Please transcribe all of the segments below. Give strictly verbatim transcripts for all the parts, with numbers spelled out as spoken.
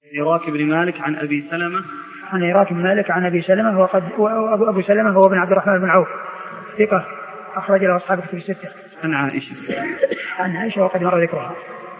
عراك بن مالك عن أبي سلمة عن عراك بن مالك عن أبي سلمة وقد وأبو أبو سلمة هو بن عبد الرحمن بن عوف ثقة أخرج له أصحاب الكتب الستة. عن عائشة عن عائشة وقد مر ذكرها.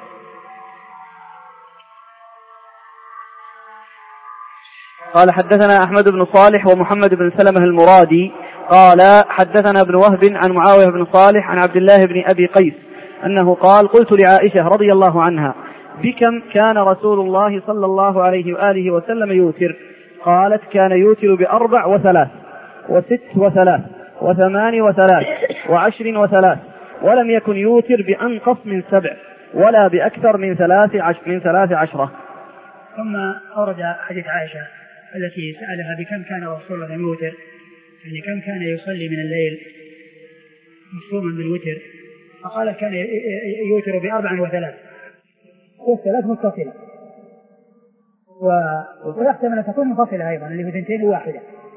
قال حدثنا أحمد بن صالح ومحمد بن سلمة المرادي قال حدثنا ابن وهب عن معاوية بن صالح عن عبد الله بن أبي قيس أنه قال قلت لعائشة رضي الله عنها بكم كان رسول الله صلى الله عليه وآله وسلم يوتر؟ قالت كان يوتر بأربع وثلاث وست وثلاث وثمان وثلاث وعشر وثلاث ولم يكن يوتر بأنقص من سبع ولا بأكثر من ثلاث عشر من ثلاث عشرة. ثم أورد حديث عائشة التي سألها بكم كان رسول الله يوتر، يعني كم كان يصلي من الليل مصوما بالوتر، فقال كان يوتر بأربع وثلاث والثلاث متصلة ويحتمل أن تكون منفصلة أيضا اللي في ثنتين واحدة،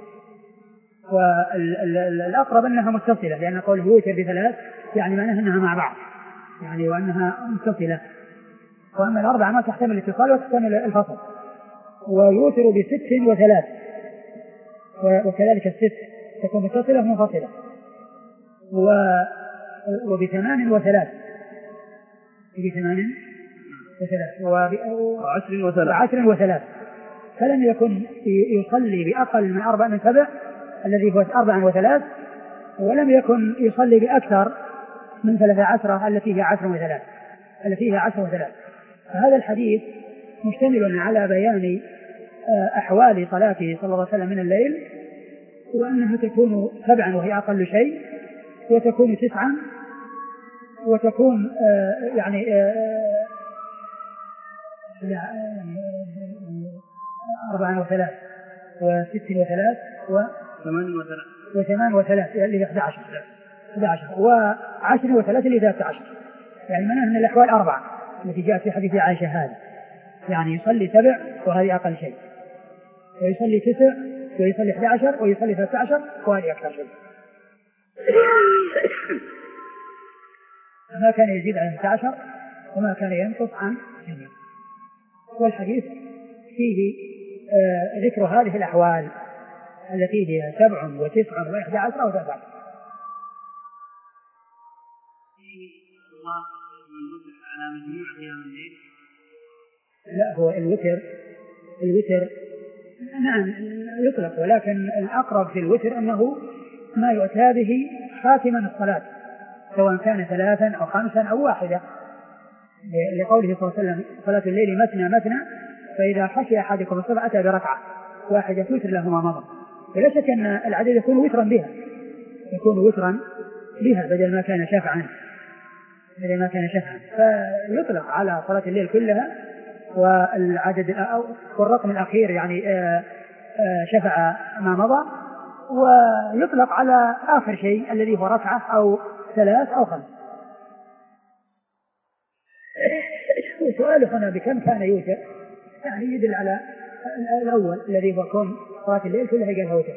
والأقرب أنها متصلة لأن قوله يوتر بثلاث يعني معناها أنها مع بعض يعني وأنها متصلة، وأما الأربعة ما تحتمل الاتصال وتحتمل الفصل. ويوتر بست وثلاث وكذلك الست تكون متصلة ومنفصلة، وبثمان وثلاث بثمان وثلاث وعشر وثلاث وعشر وثلاث فلم يكن يصلي بأقل من أربع من سبع الذي هو أربع وثلاث، ولم يكن يصلي بأكثر من ثلاث عشرة التي هي عشر وثلاث التي هي عشر وثلاث. فهذا الحديث مشتمل على بيان أحوال صلاته صلى الله عليه وسلم من الليل، وأنها تكون سبعا وهي أقل شيء، وتكون تسعا، وتكون يعني أربعا وثلاث وست وثلاث وثمان وثلاث اللي هي أحد عشر أحد عشر وعشر وثلاث اللي هي ثلاثة عشر، يعني معناه أن الأحوال أربعة التي جاءت في حديث عائشة هذا، يعني يصلي سبع وهذه أقل شيء، ويصلي تسع ويصلي أحد عشر ويصلي ثلاثة عشر وهذه أكثر شيء. ما كان يزيد عن ثلاثة عشر وما كان ينقص عن سبع. والحديث فيه آه ذكر هذه الأحوال التي هي سبع وتسع وإحدى عشر وثلاثة عشر. لا هو الوتر الوتر نعم يطلق، ولكن الأقرب في الوتر أنه ما يؤتى به خاتما الصلاة سواء كان ثلاثا أو خمسا أو واحدة، لقوله صلى الله عليه وسلم صلاة الليل مثنى مثنى فإذا خشي أحدكم الصبح أتى بركعة واحدة توتر له ما مضى. فلا شك أن العدد يكون وترا بها يكون وترا بها بدل ما كان شفعا بدل ما كان شفعا فيطلق على صلاة الليل كلها، والعدد والرقم الأخير يعني شفع ما مضى، ويطلق على آخر شيء الذي هو ركعة أو ثلاث أو خمس. سؤال هنا بكم كان يوتر يعني يدل على الأول الذي هو كون صلاة الليل كلها قالها وتر.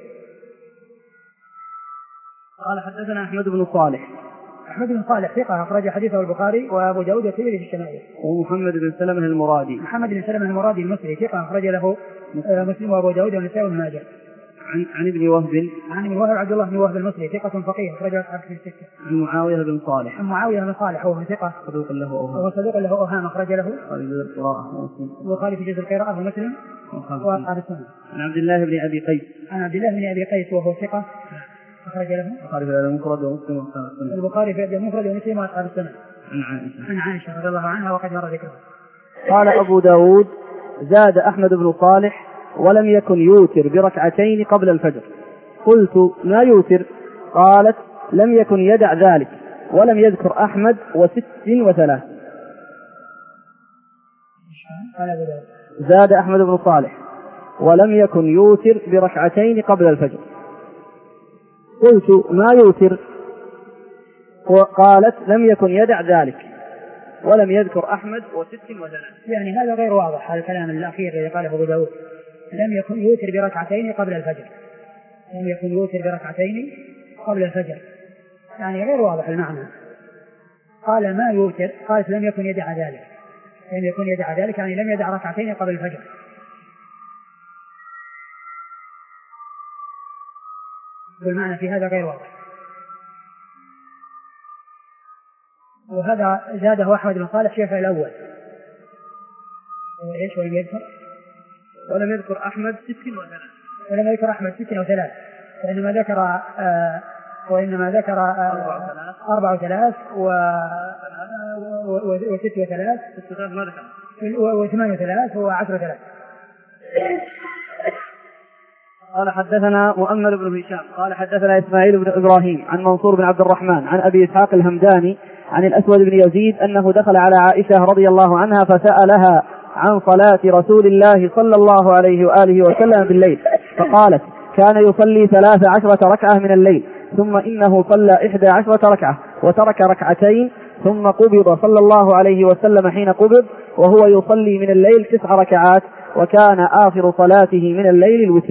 قال حدثنا أحمد بن صالح أحمد بن صالح ثقة أخرج حديثه البخاري وأبو داود والترمذي في الشمائل. ومحمد بن سلمة المرادي محمد بن سلمة المرادي المصري ثقة أخرج له مسلم وأبو داود والنسائي وابن ماجه. عن عن ابن وهب عن ابن وهب عبد الله بن وهب المصري ثقة فقيه أخرج له أصحاب الكتب الستة. عن معاوية بن صالح عن معاوية بن صالح وهو ثقة صدوق له أوهام وهو صدوق له أوهام أخرج له البخاري في جزء القراءة ومسلم وأصحاب السنة. عن عبد الله بن أبي قيس عن عبد الله بن أبي قيس وهو ثقة أخرج له البخاري في المفرد ومسلم وأصحاب السنة. البخاري في المفرد ومسلم وأصحاب السنة. عن عائشة عن عائشة رضي الله عنها وقد مر ذكرها. قال أبو داود زاد أحمد بن صالح ولم يكن يوتر بركعتين قبل الفجر. قلت ما يوتر؟ قالت لم يكن يدع ذلك ولم يذكر أحمد وست وثلاث. زاد أحمد بن صالح ولم يكن يوتر بركعتين قبل الفجر. قلت ما يوتر؟ قالت لم يكن يدع ذلك ولم يذكر أحمد وست وثلاث. يعني هذا غير واضح هذا الكلام الأخير الذي قاله أبو داود لم يكن يوتر بركعتين قبل الفجر لم يكن يوتر بركعتين قبل الفجر يعني غير واضح المعنى. قال ما يوتر قالت لم يكن يدع ذلك فإن يكون يدع ذلك يعني لم يدع ركعتين قبل الفجر. والمعنى في هذا غير واضح. وهذا زاده أحمد بن صالح في الأول. وإيش ولم يذكر؟ ولم يذكر أحمد ست وثلاث. ولم يذكر أحمد ست وثلاث. وإنما ذكر آه وإنما ذكر آه أربع وثلاث و وست وثلاث. ست وثلاث ما ذكر. وثمان وثلاث وعشر وثلاث. قال حدثنا مؤمل بن هشام قال حدثنا إسماعيل بن إبراهيم عن منصور بن عبد الرحمن عن أبي إسحاق الهمداني عن الأسود بن يزيد أنه دخل على عائشة رضي الله عنها فسألها عن صلاة رسول الله صلى الله عليه وآله وسلم بالليل فقالت كان يصلي ثلاث عشرة ركعة من الليل ثم إنه صلى إحدى عشرة ركعة وترك ركعتين ثم قبض صلى الله عليه وسلم حين قبض وهو يصلي من الليل تسع ركعات وكان آخر صلاته من الليل الوتر.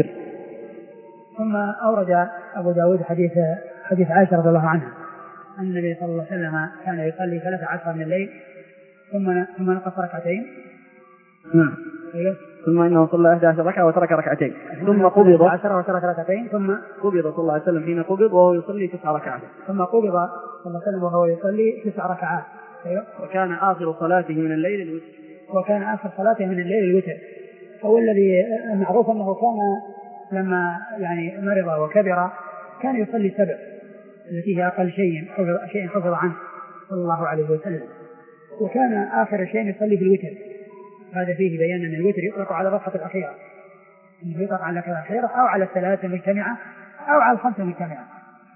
ثم أورد أبو داود حديث حديث عائشة رضي الله عنها أن النبي صلى الله عليه وسلم كان يصلي ثلاث عشرة من الليل ثم ثم نقص ركعتين. نعم. ثم إنه صلى إحدى عشرة ركعة وترك ركعتين ثم قبض عشرة وترك ركعتين ثم قبض صلى الله عليه وسلم حين قبض وهو يصلي تسع ركعات ثم قبض صلى الله عليه وسلم وهو يصلي تسع ركعات. وكان آخر صلاته من الليل الوتر. وكان آخر صلاته من الليل الوتر. هو الذي معروف أنه كان لما يعني مرض وكبر كان يصلي سبع التي هي أقل شيء شيء حفظ عنه صلى الله عليه وسلم. وكان آخر شيء يصلي بالوتر. هذا فيه بيان أن الوتر يطلق على الركعة الأخيرة. يطلق على الركعة الأخيرة أو على الثلاث المجتمعة أو على الخمس المجتمعة.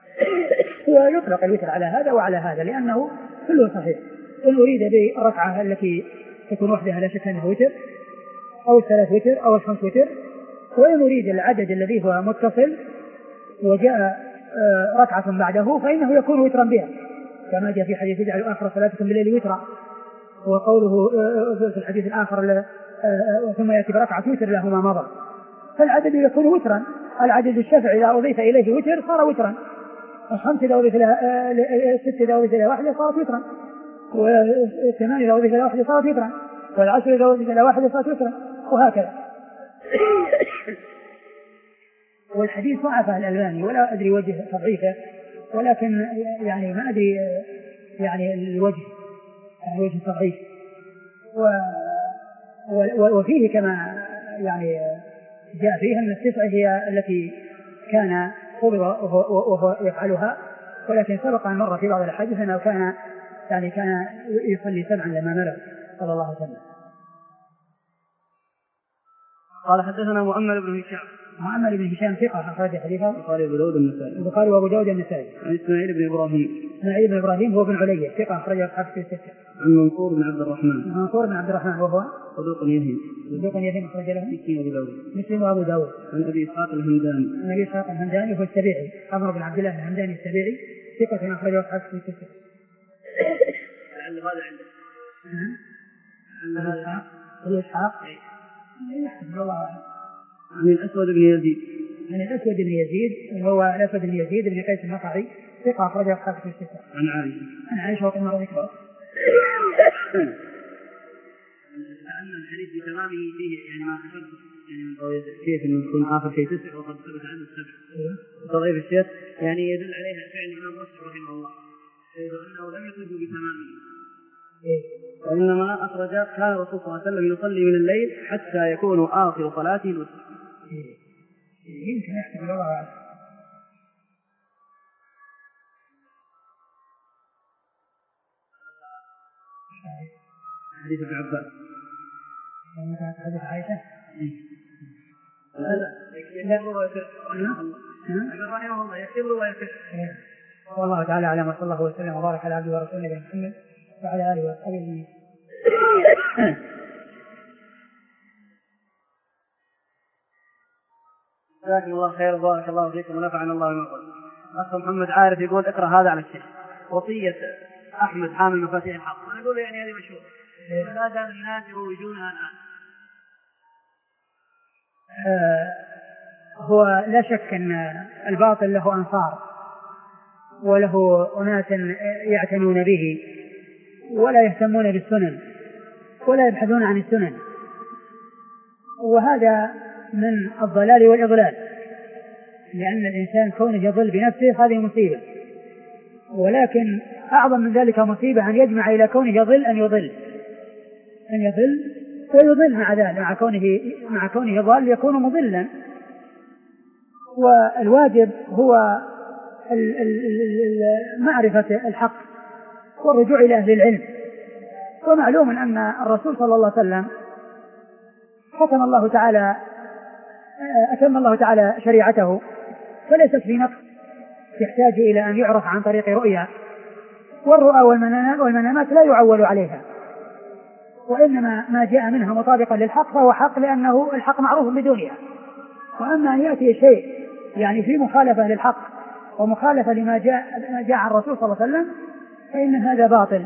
ويطلق الوتر على هذا وعلى هذا لأنه كله صحيح. إن أريد بالركعة التي تكون وحدها لا شك أنها وتر أو الثلاث وتر أو الخمس وتر. وإن أريد العدد الذي هو متصل وجاء ركعة بعده فإنه يكون وترا بها كما جاء في حديث اجعل آخر صلاتكم بالليل وترا. وقوله في الحديث الآخر ثم يأتي بركعة وتر له ما مضى. فالعدد يكون وترا. العدد الشفعي إذا أضيف إليه وتر صار وترا. الخمس إذا أضيف إليها الست إذا أضيف إليها واحدة صارت وترا. والثمان إذا أضيف إليها واحدة صارت وترا. والعشر إذا أضيف إليها واحدة صارت وترا وهكذا. والحديث ضعفه الألباني ولا أدري وجه تضعيفه ولكن يعني ما أدري يعني الوجه يعني وجه تضعيف. وفيه كما يعني جاء فيه أن التسعة هي التي كان قبض وهو يفعلها ولكن سبق أن مر في بعض الأحاديث أنه كان يعني كان يصلي سبعا لما مرض صلى الله عليه وسلم. قال حدثنا مؤمل بن هشام مؤمل بن هشام ثقة أخرج حديثه البخاري وأبو داود النسائي البخاري وأبو داود النسائي. عن إسماعيل بن إبراهيم إسماعيل بن إبراهيم هو بن علي ثقة أخرج أصحاب في الستة. عن منصور بن عبد الرحمن منصور بن عبد الرحمن وهو صدوق يهم صدوق يهم أخرج له مسلم وأبو داود مسلم وأبو داود. عن أبي إسحاق الهمداني عن أبي إسحاق الهمداني هو السبيعي عمرو بن عبد الله الهمداني السبيعي ثقة أخرج أصحاب في الستة. لعل هذا عنده. أبو إسحاق أبو إسحاق والله عن الأسود بن يزيد عن الأسود بن يزيد وهو الأسود بن يزيد بن قيس النخعي ثقة أخرج أصحاب في الستة. عن عائشة عن عائشة وقد مر ذكرها. لأن الحديث بتمامه فيه يعني ما أشرت يعني كيف إنه يكون آخر شيء تسع وقد ثبت عنه السبع. تضعيف الشيخ يعني يدل عليها فعل الإمام مسلم رحمه الله أنه لم يخرجه بتمامه. وإنما أخرج كان الرسول صلى الله عليه وسلم يصلي من الليل حتى يكون آخر صلاته الوتر. يمكن يحتمل الله. حديث ابن عباس حديث عائشة لا لا يكبر ويكبر رحمه الله يكبر ويكبر. والله تعالى أعلم وصلى الله وسلم وبارك على عبده ورسوله نبينا محمد وعلى آله وصحبه. جزاكم الله خير وبارك الله فيكم ونفعنا الله بما قلت. أخ محمد عارف يقول اقرأ هذا على الشيخ وصية أحمد حامل مفاتيح الحق. أنا أقول يعني هذه مشهورة فلا دام الناس يروجونها الآن. آه هو لا شك أن الباطل له أنصار وله أناس يعتنون به ولا يهتمون بالسنن ولا يبحثون عن السنن، وهذا من الضلال والإضلال، لأن الإنسان كونه يضل بنفسه هذه مصيبة، ولكن أعظم من ذلك مصيبة أن يجمع إلى كونه يضل أن يضل أن يضل ويضل مع ذلك، مع كونه مع كونه ضال يكون مضلا. والواجب هو معرفة الحق والرجوع إلى أهل العلم. ومعلوم أن الرسول صلى الله عليه وسلم ختم الله تعالى أتم الله تعالى شريعته، فليست في نقص يحتاج إلى أن يعرف عن طريق رؤيا، والرؤى والمنامات لا يعول عليها، وإنما ما جاء منها مطابقا للحق فهو حق، لأنه الحق معروف بدونها. وأما أن يأتي شيء يعني في مخالفة للحق ومخالفة لما جاء, ما جاء عن الرسول صلى الله عليه وسلم فإن هذا باطل.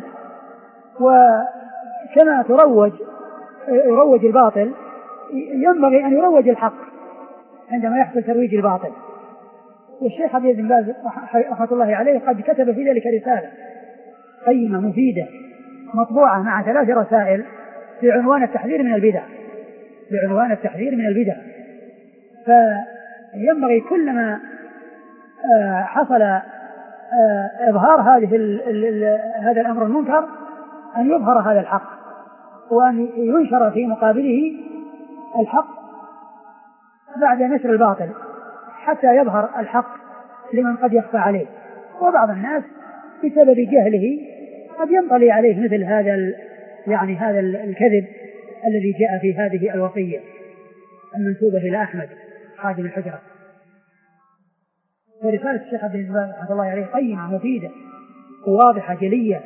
وكما تروج يروج الباطل ينبغي أن يروج الحق عندما يحصل ترويج الباطل. والشيخ عبد بن باز رحمة الله عليه قد كتب في ذلك رسالة قيمة مفيدة مطبوعة مع ثلاث رسائل في عنوان التحذير من البدع في عنوان التحذير من البدع. فينبغي كلما حصل إظهار هذه هذا الأمر المنكر أن يظهر هذا الحق، وأن ينشر في مقابله الحق بعد نشر الباطل حتى يظهر الحق لمن قد يخفى عليه. وبعض الناس بسبب جهله قد ينطلي عليه مثل هذا يعني هذا الكذب الذي جاء في هذه الوصية المنسوبة إلى أحمد خادم الحجرة. ورسالة الشيخ عبد العزيز رحمه الله عليه قيمة مفيدة وواضحة جلية.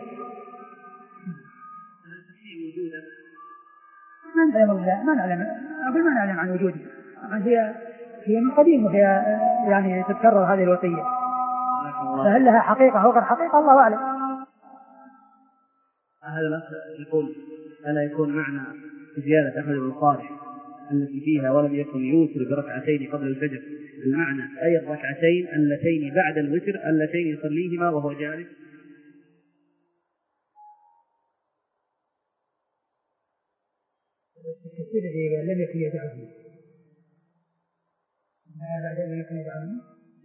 ما نعلم ما نعلم أقول ما نعلم عن وجوده، هي هي من قديم وهي يعني تتكرر هذه الوصية، فهل لها حقيقة أو غير حقيقة الله أعلم. هذا الأخ يقول ألا يكون معنى زيادة أحمد بن صالح التي فيها ولم يكن يوتر بركعتين قبل الفجر المعنى أي الركعتين اللتين بعد الوتر اللتين يصليهما وهو جالس؟ لم يكن يدعوني بعد لم يكن يدعوني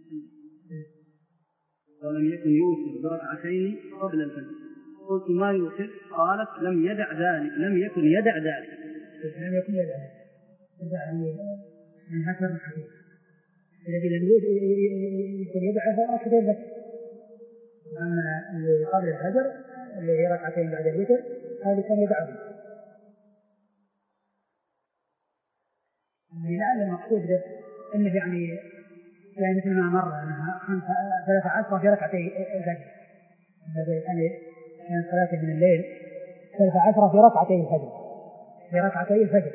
ولم يكن يوتر بركعتين قبل الفجر. قلت ما يوتر؟ قالت لم يدع ذلك لم يكن يدع ذلك لم يكن يدع يعني من هكذا الحديث الذي لم يكن يدعها أكثر لك. أما اللي قبل الفجر اللي هي ركعتين بعد الوتر هذا كان يدعه. يعني لعل المقصود به انه يعني يعني مثل ما مر انها خمسة ثلاثة عشر في ركعتي الفجر، يعني كان صلاة من الليل ثلاثة عشر في ركعتي الفجر في ركعتي الفجر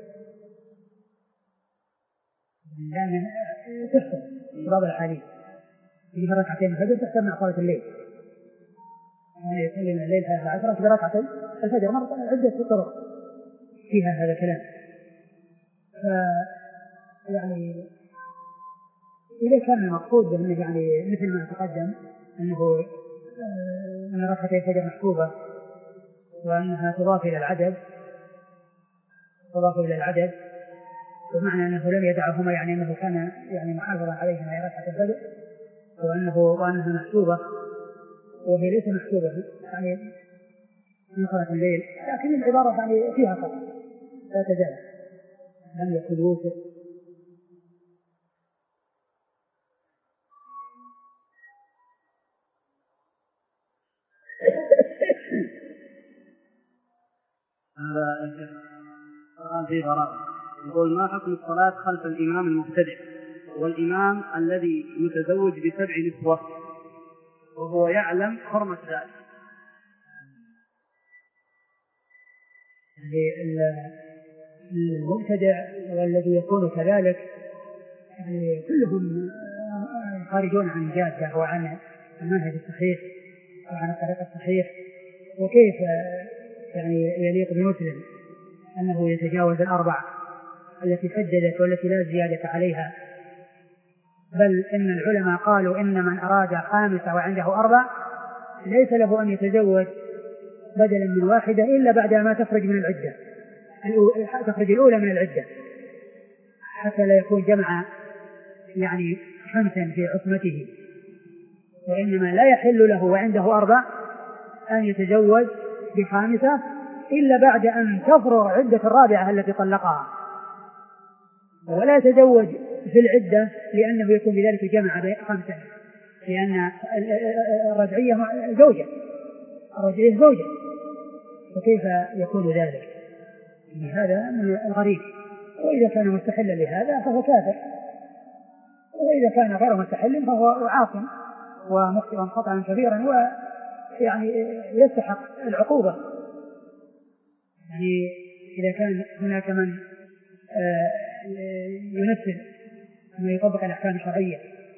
يعني تحسب في بعض الأحاديث في ركعتين الفجر تحسب مع صلاة الليل، يعني يصلي من الليل ثلاثة عشر في ركعتي الفجر مرة عدة طرق فيها هذا الكلام. يعني إذا كان المقصود بأنه يعني مثل ما تقدم أنه أن ركعتي الفجر محسوبة وأنها تضاف إلى العدد تضاف إلى العدد بمعنى أنه لم يدعهما يعني أنه كان يعني محافظا عليهما في ركعة الفجر وأنه وأنها محسوبة وهي ليس محسوبة يعني من صلاة الليل، لكن العبارة يعني فيها خطأ لا تزال لم يكن يوسف. هذا الآن في غرابة يقول ما حكم الصلاة خلف الإمام المبتدع والإمام الذي يتزوج بسبع نسوة وهو يعلم حرمة ذلك؟ المبتدع والذي يكون كذلك يعني كلهم خارجون عن الجادة وعن المنهج الصحيح وعن الطريق الصحيح، وكيف يعني يليق بمسلم أنه يتجاوز الأربع التي سددت والتي لا زيادة عليها؟ بل إن العلماء قالوا إن من أراد خامسة وعنده أربع ليس له أن يتزوج بدلا من واحدة إلا بعد ما تخرج من العدة، تخرج الأولى من العدة، حتى لا يكون جمع يعني خمسا في عصمته. وإنما لا يحل له وعنده أربع أن يتزوج بخامسة إلا بعد أن تفرغ عدة الرابعة التي طلقها، ولا يتزوج في العدة لأنه يكون بذلك جمع خمسة، لأن الرجعية زوجة الرجعية زوجة فكيف يكون ذلك؟ هذا من الغريب. وإذا كان مستحلا لهذا فهو كافر، وإذا كان غير مستحل فهو عاصم ومخطئ خطأ كبيرا ويعني يستحق العقوبة. يعني إذا كان هناك من ينفذ ما يطبق الأحكام الشرعية.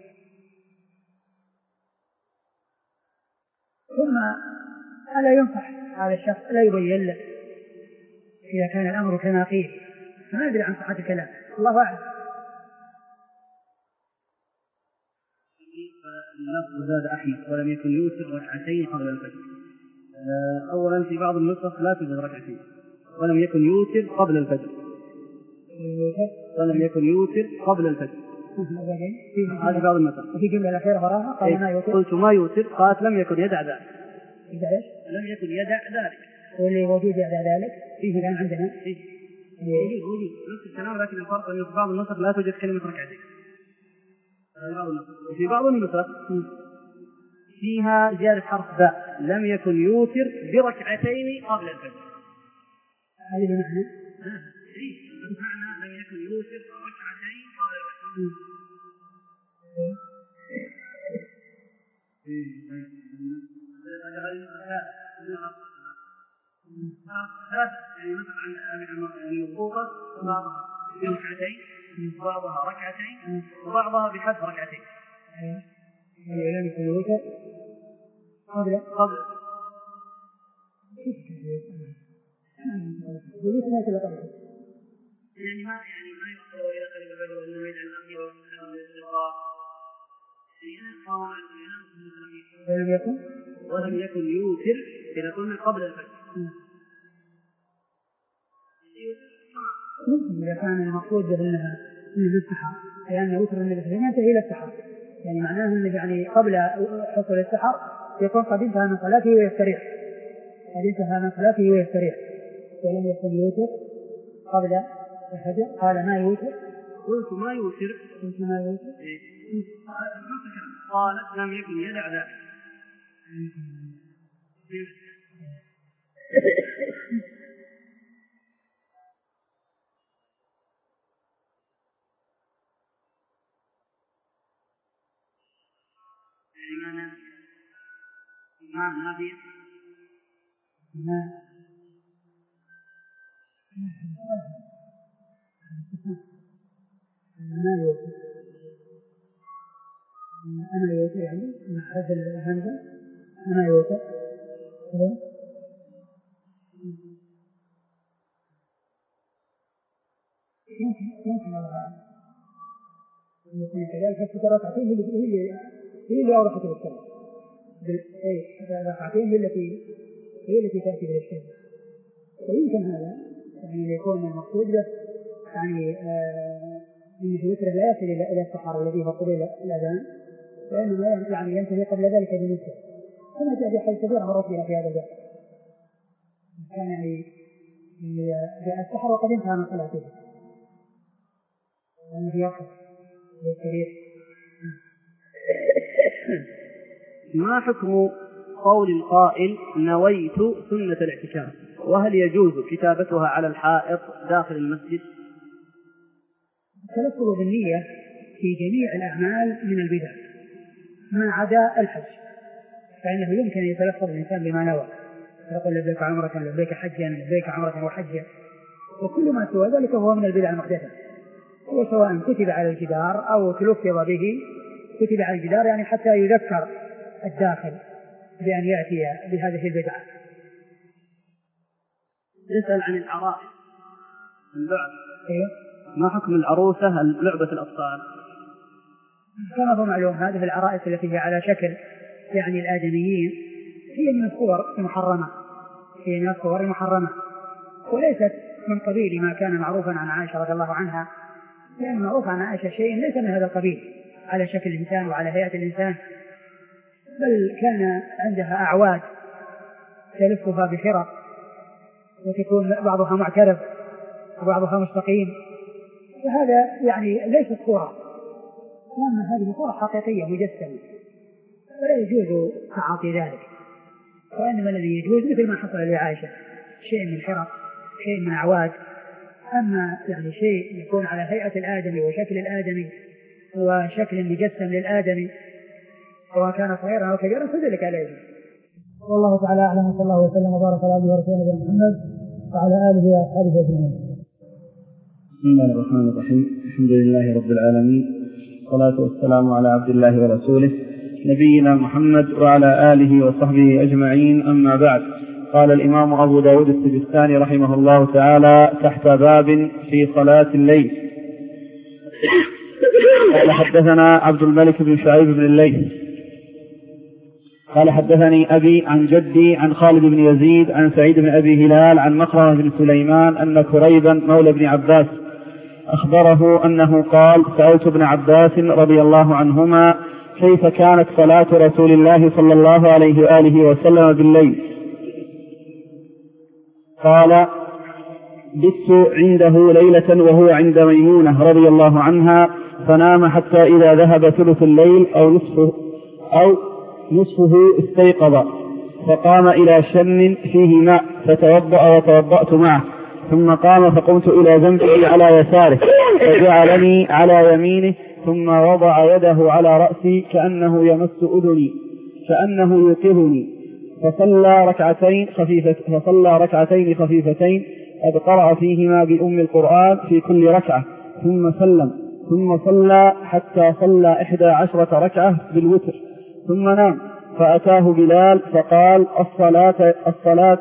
ثم ألا ينصح هذا الشخص، لا يبين له إذا كان الأمر كما قيل، فما أدري عن صحة الكلام، الله أعلم. اللفظ زاد أحمد ولم يكن يوتر ركعتين قبل الفجر. أولا في بعض النسخ لا توجد ركعتين ولم يكن يوتر قبل الفجر، ولم يكن يوتر قبل الفجر. هذه بعض النسخ. في جملة الأخيرة وراها قال ما يوتر. قلت ما يوتر، قالت لم يكن يدع ذلك. لم يكن يدع ذلك. واللي موجود يدع ذلك فيه الآن عندنا فيه وجود وجود نفس الكلام، لكن الفرق أنه في بعض النسخ لا توجد كلمة ركعتين. وفي بعض النسخ فيها زيادة حرف باء، لم يكن يوتر بركعتين قبل الفجر. هذه بمعنى بمعنى لم يكن يوتر ركعتين قبل الفجر. يعني مثلا المضبوطة بعضها بركعتين بعضها ركعتين وبعضها بحذف ركعتين. لم يكن يوتر قبل قبل يعني ما يعني ما يؤخر إلى قريب البدء وإنما يجعل الأخير والسلام والاستغفار. ولم يكن ولم يكن يوتر إذا قلنا قبل الفجر. ممكن إذا كان المقصود بأنها من السحر، لأن وتر النبي صلى الله عليه وسلم ينتهي إلى السحر، يعني معناه أنه يعني قبل حصول السحر يكون قد انتهى من صلاته ويستريح، قد انتهى من صلاته ويستريح. ولم يكن يوتر قبل الفجر. قال ما يوتر، قلت ما يوتر قلت ما يوتر قالت لم يكن يدع ذلك. ما ما ما في ما ما يوتر أنا يوتر يعني محرز الهمزة أنا يوتر كذا. يمكن يمكن أن يكون كذلك، فكرة ركعتين هي اللي هي اللي أوضحت الإشكال. أي ركعتين هي التي هي التي تأتي بالإشكال. ويمكن هذا يعني يكون المقصود به يعني أن الوتر لا يصل إلى السحر الذي هو قبل الأذان، وإنما يعني ينتهي قبل ذلك بمدة، كما جاء في حديث كثيرة مرات في هذا الباب. كان يعني جاء السحر وقد انتهى من صلاته وأنه يقف بالكبير. ما حكم قول القائل نويت سنة الاعتكاف، وهل يجوز كتابتها على الحائط داخل المسجد؟ التلفظ بالنية في جميع الأعمال من البدع ما عدا الحج، فإنه يمكن أن يتلفظ الإنسان بما نوى، يقول لبيك عمرة لبيك حجا لبيك عمرة وحجا، وكل ما سوى ذلك هو من البدع المحدثة، هو سواء كتب على الجدار أو تلفظ به. كتب على الجدار يعني حتى يذكر الداخل بأن يأتي بهذه البدعة. يسأل عن العرائس اللعب. أيوه. ما حكم العروسة لعبة الأطفال؟ كما هو معلوم هذه العرائس التي هي على شكل يعني الآدميين هي من الصور المحرمة، هي من الصور المحرمة، وليست من قبيل ما كان معروفا عن عائشة رضي الله عنها، لأن معروف عن عائشة شيء ليس من هذا القبيل على شكل الإنسان وعلى هيئة الإنسان، بل كان عندها أعواد تلفها بخرق وتكون بعضها معترض وبعضها مستقيم، وهذا يعني ليست صورة، وأما هذه صورة حقيقية مجسمة، فلا يجوز تعاطي ذلك، وإنما الذي يجوز مثل ما حصل لعائشة شيء من خرق شيء من أعواد. أما يعني شيء يكون على هيئة الآدمي وشكل الآدمي وشكل مجسم للآدمي سواء كان صغيرا أو كبيرا فذلك لا يجوز. والله تعالى أعلم، صلى الله وسلم وبارك على عبده ورسوله نبينا محمد وعلى آله وأصحابه أجمعين. بسم الله الرحمن الرحيم، الحمد لله رب العالمين، والصلاة والسلام على عبد الله ورسوله نبينا محمد وعلى آله وصحبه أجمعين، أما بعد. قال الإمام أبو داود السجستاني رحمه الله تعالى تحت باب في صلاة الليل. قال حدثنا عبد الملك بن شعيب بن الليث قال حدثني أبي عن جدي عن خالد بن يزيد عن سعيد بن أبي هلال عن مخرمة بن سليمان أن كريبا مولى بن عباس أخبره أنه قال سألت ابن عباس رضي الله عنهما كيف كانت صلاة رسول الله صلى الله عليه وآله وسلم بالليل؟ قال بت عنده ليلة وهو عند ميمونة رضي الله عنها فنام حتى إذا ذهب ثلث الليل أو نصفه, أو نصفه استيقظ فقام إلى شن فيه ماء فتوضأ وتوضأت معه، ثم قام فقمت إلى جنبه على يساره فجعلني على يمينه ثم وضع يده على رأسي كأنه يمس أذني كأنه يوقظني فصلى ركعتين خفيفة فصلى ركعتين خفيفتين قد قرأ فيهما بأم القرآن في كل ركعة ثم سلم ثم صلى حتى صلى إحدى عشرة ركعة بالوتر ثم نام، فأتاه بلال فقال الصلاة الصلاة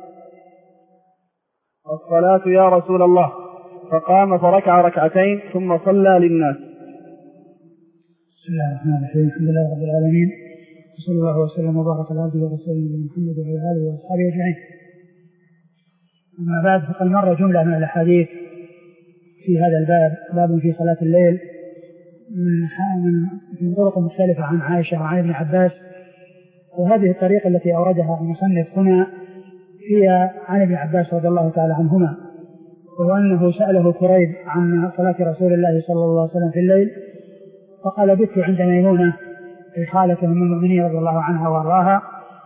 الصلاة يا رسول الله، فقام فركع ركعتين ثم صلى للناس. بسم الله الرحمن الرحيم، الحمد لله رب العالمين، وصلى الله وسلم وبارك على عبده ورسوله محمد وعلى آله وأصحابه أجمعين. أما بعد، فقد مر جملة من الأحاديث في هذا الباب، باب في صلاة الليل، من من طرق مختلفة عن عائشة وعن ابن عباس، وهذه الطريقة التي أوردها المصنف هنا هي عن ابن عباس رضي الله تعالى عنهما، وهو أنه سأله كريب عن صلاة رسول الله صلى الله عليه وسلم في الليل، فقال بت عند ميمونة خالة من المؤمنين رضي الله عنها وارضاها،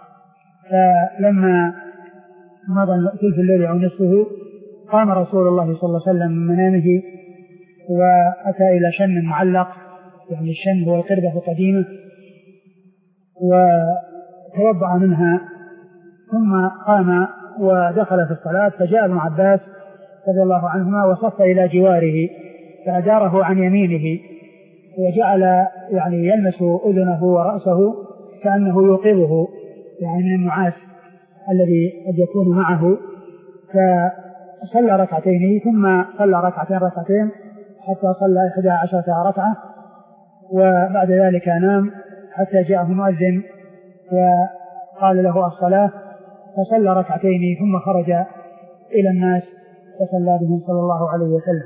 فلما مضى ثلث الليل أو نصفه قام رسول الله صلى الله عليه وسلم من منامه وأتى إلى شن معلق، يعني الشن هو القربة القديمة، وتوضأ منها ثم قام ودخل في الصلاة، فجاء ابن عباس رضي الله عنهما وصف إلى جواره فأداره عن يمينه وجعل يعني يلمس أذنه ورأسه كأنه يوقظه يعني من النعاس الذي قد يكون معه، فصلى ركعتين ثم صلى ركعتين ركعتين حتى صلى إحدى عشرة ركعة، وبعد ذلك نام حتى جاءه مؤذن وقال له الصلاة، فصلى ركعتين ثم خرج إلى الناس فصلى بهم صلى الله عليه وسلم.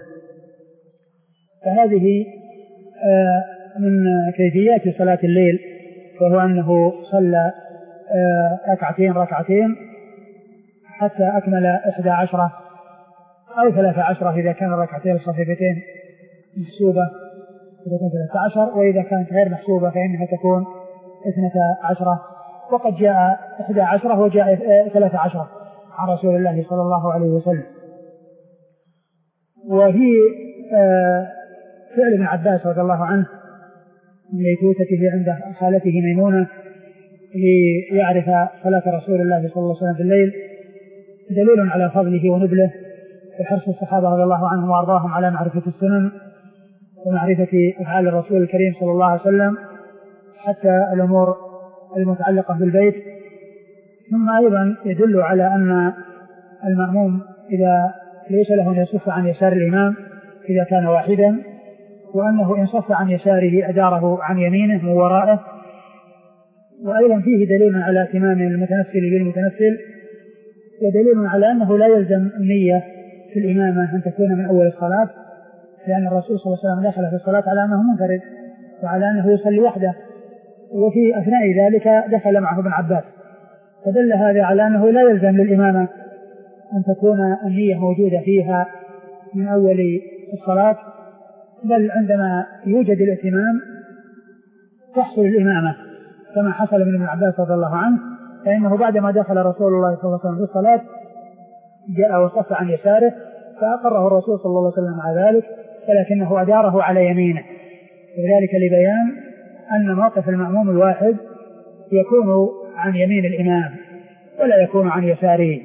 فهذه من كيفيات صلاة الليل، وهو أنه صلى ركعتين ركعتين حتى أكمل إحدى عشرة أو ثلاثة عشرة إذا كان ركعتين الخفيفتين محسوبة إذا كانت ثلاثة عشر، وإذا كانت غير محسوبة فإنها تكون اثنتا عشرة، وقد جاء إحدى عشرة وجاء ثلاثة عشرة عن رسول الله صلى الله عليه وسلم. وفي فعل ابن عباس رضي الله عنه من ليتوتته عند خالته ميمونة ليعرف صلاة رسول الله صلى الله عليه وسلم في الليل دليل على فضله ونبله وحرص الصحابة رضي الله عنهم وأرضاهم على معرفة السنن ومعرفة أفعال الرسول الكريم صلى الله عليه وسلم حتى الأمور المتعلقة بالبيت. ثم أيضا يدل على أن المأموم إذا ليس له أن يصف عن يسار الإمام إذا كان واحدا، وأنه إن صف عن يساره أداره عن يمينه وورائه. وأيضا فيه دليل على اهتمام المتنفل بالمتنفل ودليل على أنه لا يلزم النية في الإمامة أن تكون من أول الصلاة، لأن الرسول صلى الله عليه وسلم دخل في الصلاة على أنه منفرد وعلى أنه يصلي وحده، وفي أثناء ذلك دخل معه ابن عباس، فدل هذا على أنه لا يلزم للإمامة أن تكون النية موجودة فيها من أول الصلاة، بل عندما يوجد الائتمام تحصل الإمامة كما حصل من ابن عباس رضي الله عنه، فإنه بعدما دخل رسول الله صلى الله عليه وسلم في الصلاة جاء وصف عن يساره فأقره الرسول صلى الله عليه وسلم على ذلك، ولكنه أداره على يمينه، وذلك لبيان أن موقف المأموم الواحد يكون عن يمين الإمام ولا يكون عن يساره.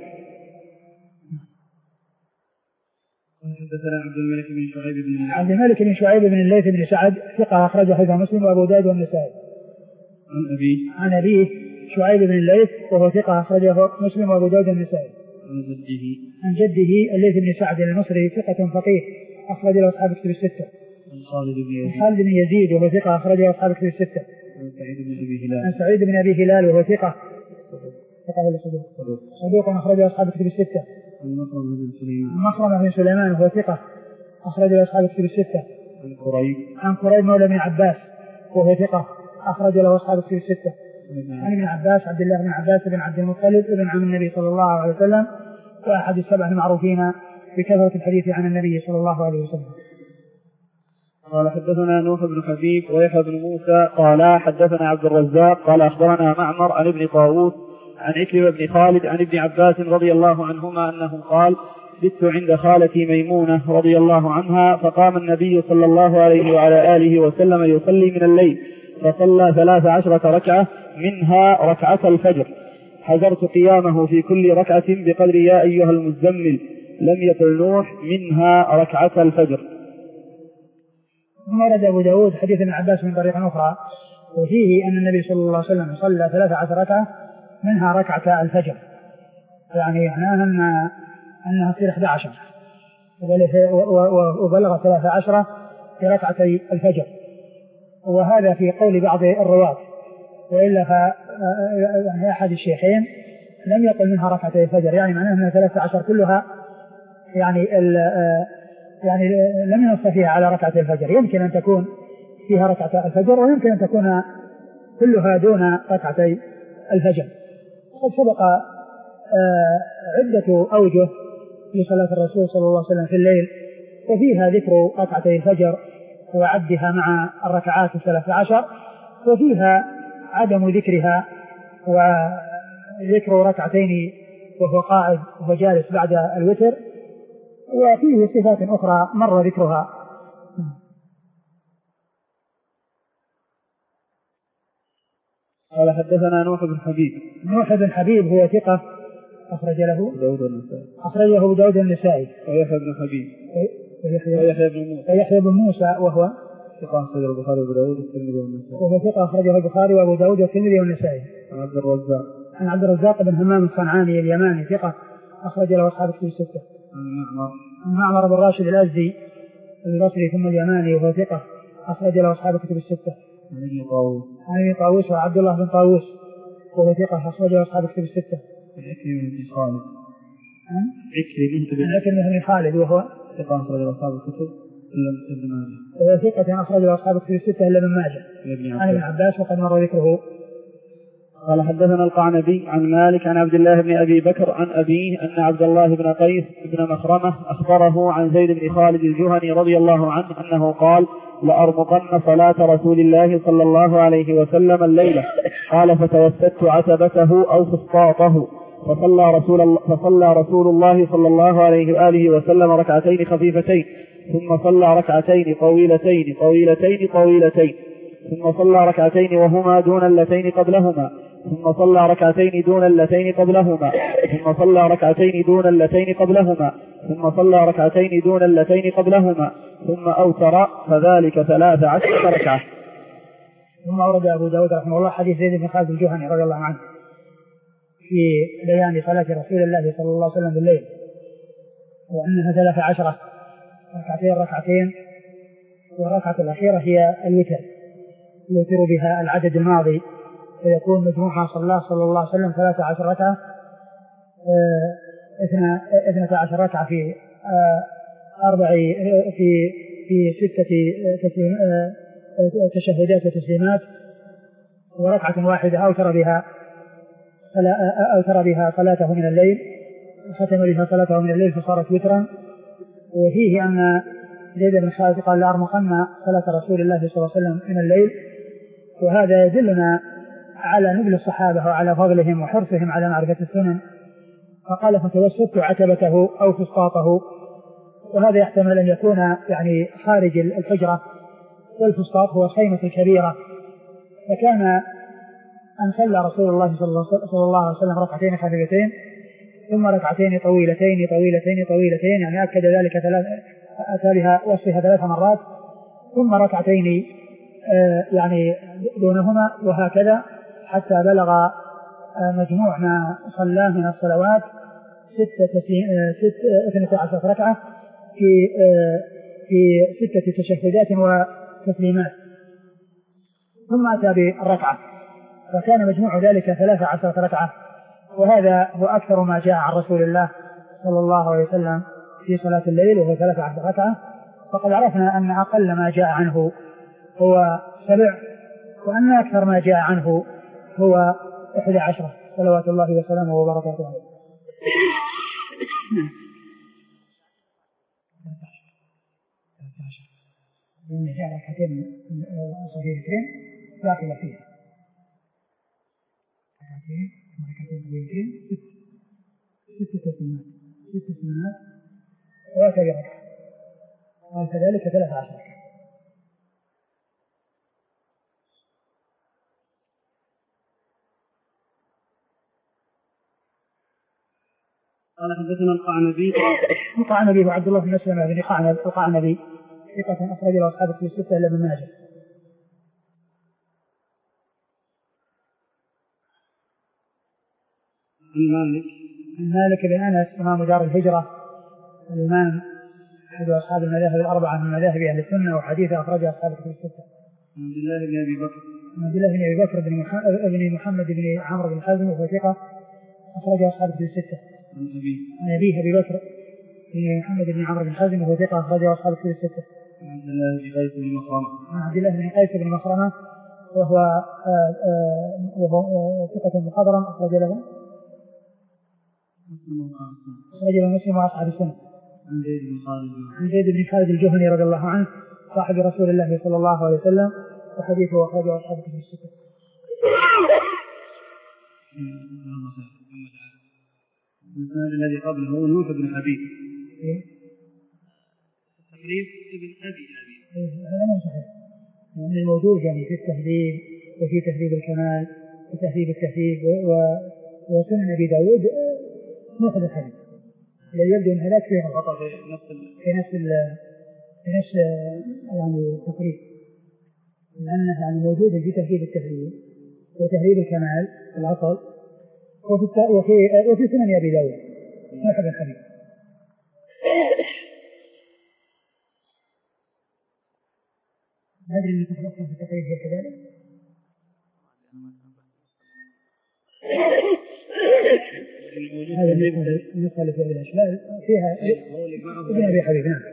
حدثنا عبد الملك بن شعيب بن عبد الملك بن شعيب بن الليث بن سعد ثقة أخرجه حديث مسلم وأبو داود والنسائي. عن أبيه عن أبيه شعيب بن الليث وهو ثقة أخرجه مسلم وأبو داود والنسائي. عن جده عن جده الليث بن سعد المصري ثقة فقيه أخرج له أصحاب الكتب الستة. عن خالد بن يزيد خالد بن يزيد وهو ثقة أخرج له أصحاب الكتب الستة. عن سعيد بن أبي هلال عن سعيد بن أبي هلال وهو ثقة ثقة ولا صدوق؟ صدوق أخرج له أصحاب الكتب الستة. عن مخرمة بن سليمان عن مخرمة بن سليمان وهو ثقة أخرج له أصحاب الكتب الستة. عن قريب عن قريب مولى بن عباس وهو ثقة أخرج له أصحاب الكتب الستة. عن ابن عباس عبد الله بن عباس بن عبد المطلب ابن عم النبي صلى الله عليه وسلم وأحد السبع المعروفين بكثرة الحديث عن النبي صلى الله عليه وسلم. قال حدثنا نوح بن حبيب ويحيى بن موسى قال حدثنا عبد الرزاق قال أخبرنا معمر عن ابن طاووس عن عكرمة بن خالد عن ابن عباس رضي الله عنهما أنه قال بت عند خالتي ميمونة رضي الله عنها فقام النبي صلى الله عليه وعلى آله وسلم يصلي من الليل فصلى ثلاث عشرة ركعة منها ركعة الفجر حذرت قيامه في كل ركعة بقدر يا أيها المزمل لم يقل نوح منها ركعة الفجر. ثم ورد أبو داود حديث ابن عباس من طريق أخرى وفيه أن النبي صلى الله عليه وسلم صلى ثلاث عشرة ركعة منها ركعة الفجر، يعني معناها أن أنها تصير أحد عشر وبلغ ثلاث عشرة في ركعتي الفجر، وهذا في قول بعض الرواة، وإلا يعني أحد الشيخين لم يقل منها ركعتي الفجر، يعني معناها أنها ثلاث عشر كلها يعني يعني لم ينص فيها على ركعة الفجر، يمكن أن تكون فيها ركعة الفجر ويمكن أن تكون كلها دون ركعتي الفجر. قد سبق عدة أوجه لصلاة الرسول صلى الله عليه وسلم في الليل وفيها ذكر ركعتي الفجر وعدها مع الركعات الثلاث عشر، وفيها عدم ذكرها وذكر ركعتين وهو قائد وهو جالس بعد الوتر، وفيه صفات أخرى مر ذكرها. قال حدثنا نوح بن حبيب. نوح بن حبيب هو ثقة أخرج له داود النسائي أخرجه أبو داود النسائي. ويحيى بن حبيب ويحيى بن موسى ويحيى بن موسى وهو ثقة أخرجه البخاري وأبو داود والترمذي والنسائي وهو ثقة أخرجه البخاري وأبو داود والترمذي والنسائي. عن عبد الرزاق عن عبد الرزاق بن همام الصنعاني اليماني ثقة أخرج له أصحاب الكتب الستة. عن معمر عن معمر بن راشد الأزدي البصري ثم اليماني وهو ثقة أخرج له أصحاب الكتب الستة. عن ابن طاووس عن ابن طاووس وعبد الله بن طاووس وهو ثقة أخرج له أصحاب الكتب الستة. عن عكرمة بن خالد عن عكرمة عكرمة بن خالد وهو ثقة أخرج أصحاب الكتب إلا ابن ماجه وهو ثقة أخرج له أصحاب الكتب الستة إلا ابن ماجه. عن ابن عباس وقد مر ذكره. قال حدثنا القعنبي عن مالك عن عبد الله بن أبي بكر عن أبيه أن عبد الله بن قيس بن مخرمة أخبره عن زيد بن خالد الجهني رضي الله عنه أنه قال لأرمقن صلاة رسول الله صلى الله عليه وسلم الليلة. قال فتوسدت عتبته أو فسطاطه فصلى رسول, الله فصلى رسول الله صلى الله عليه وآله وسلم ركعتين خفيفتين ثم صلى ركعتين طويلتين طويلتين طويلتين ثم صلى ركعتين وهما دون اللتين قبلهما ثم صلى ركعتين دون اللتين قبلهما ثم صلى ركعتين دون اللتين قبلهما ثم صلى ركعتين دون اللتين قبلهما ثم أوتر فذلك ثلاث عشرة ركعة. ثم أورد أبو داود رحمه الله حديث زيد بن خالد الجهني رضي الله عنه في بيان صلاة رسول الله صلى الله عليه وسلم بالليل وأنها ثلاث عشرة ركعتين ركعتين والركعة الأخيرة هي الوتر يوتر بها العدد الماضي ويكون مجموعها صلى الله صلى الله عليه وسلم ثلاث عشر ركعة اثنتا عشر ركعة في أربع في في ستة تشهدات وتسليمات، وركعة واحدة أوتر بها أوتر بها صلاته من الليل، ختم بها صلاته من الليل فصارت وترا. وفيه أن زيد بن خالد قال لأرمقن صلاة رسول الله صلى الله عليه وسلم من الليل، وهذا يدلنا على نبل الصحابة وعلى فضلهم وحرصهم على معرفة السنن. فقال فتوسطت عتبته أو فسطاطه، وهذا يحتمل أن يكون يعني خارج الحجرة، والفسطاط هو الخيمة الكبيرة. فكان أن صلى رسول الله صلى الله عليه وسلم ركعتين خفيفتين ثم ركعتين طويلتين طويلتين طويلتين، يعني أكد ذلك ثلاث أتى بها وصفها ثلاث مرات، ثم ركعتين آه يعني دونهما، وهكذا حتى بلغ مجموع ما صلاه من الصلوات ستة اثنتا عشرة ركعة في في ستة تشهدات وتسليمات، ثم أتى بالركعة، فكان مجموع ذلك ثلاثة عشرة ركعة. وهذا هو أكثر ما جاء عن رسول الله صلى الله عليه وسلم في صلاة الليل، وهو ثلاثة عشرة ركعة. فقد عرفنا أن أقل ما جاء عنه هو سبع، وأن أكثر ما جاء عنه هو إحدى عشرة صلوات الله وسلامه وبركاته عليه. من جاء ركعتين صغيرتين لا خلاف فيها، ركعتين ركعتين صغيرتين ست ست تسليمات ست تسليمات وأتى بركعة، وكذلك ثلاثة عشر ركعة. قال حدثنا القعنبي القعنبي وعبد الله بن مسلمة بن قعنب القعنبي ثقة أخرج له أصحاب في الستة إلا ابن ماجه. عن مالك عن مالك بن أنس إمام دار الهجرة، الإمام أحد أصحاب المذاهب الأربعة من مذاهب أهل السنة، وحديثه أخرجه أصحاب في الستة. عن عبد الله بن أبي بكر عن عبد الله بن أبي بكر بن محمد بن محمد بن عمرو بن حزم، وهو ثقة أخرجه أصحاب في الستة. عن أبي عن أبيه أبي بكر بن محمد بن عمرو بن حزم، وهو ثقة أخرجه أصحاب في الستة. عن عبد الله بن قيس بن مخرمة عن عبد الله بن قيس بن مخرمة، وهو آآ آآ وهو ثقة مخضرم أخرج له أخرج له مسلم وأصحاب السنة. عن زيد بن خالد عن زيد بن خالد الجهني رضي الله عنه صاحب رسول الله صلى الله عليه وسلم، وحديثه أخرجه أصحاب في الستة. الإسناد الذي قبله نوح بن حبيب تقريب ابن أبي حبيب، هذا مو صحيح، يعني الموجود يعني في التهذيب وفي تهذيب الكمال وتهذيب التهذيب وسنن أبي داود نوح بن حبيب، الذي يبدو أن هذاك فيه خطأ في نفس في نفس في نفس يعني التقريب، لأنه يعني موجود في تهذيب التهذيب وتهذيب الكمال العقل وفي وفي وفي سنن أبي داود نوح بن حبيب. ما أدري أن تفرق في التقريب هي كذلك. هذا النسخة اللي فيها الأشبال فيها ابن أبي حبيب. نعم.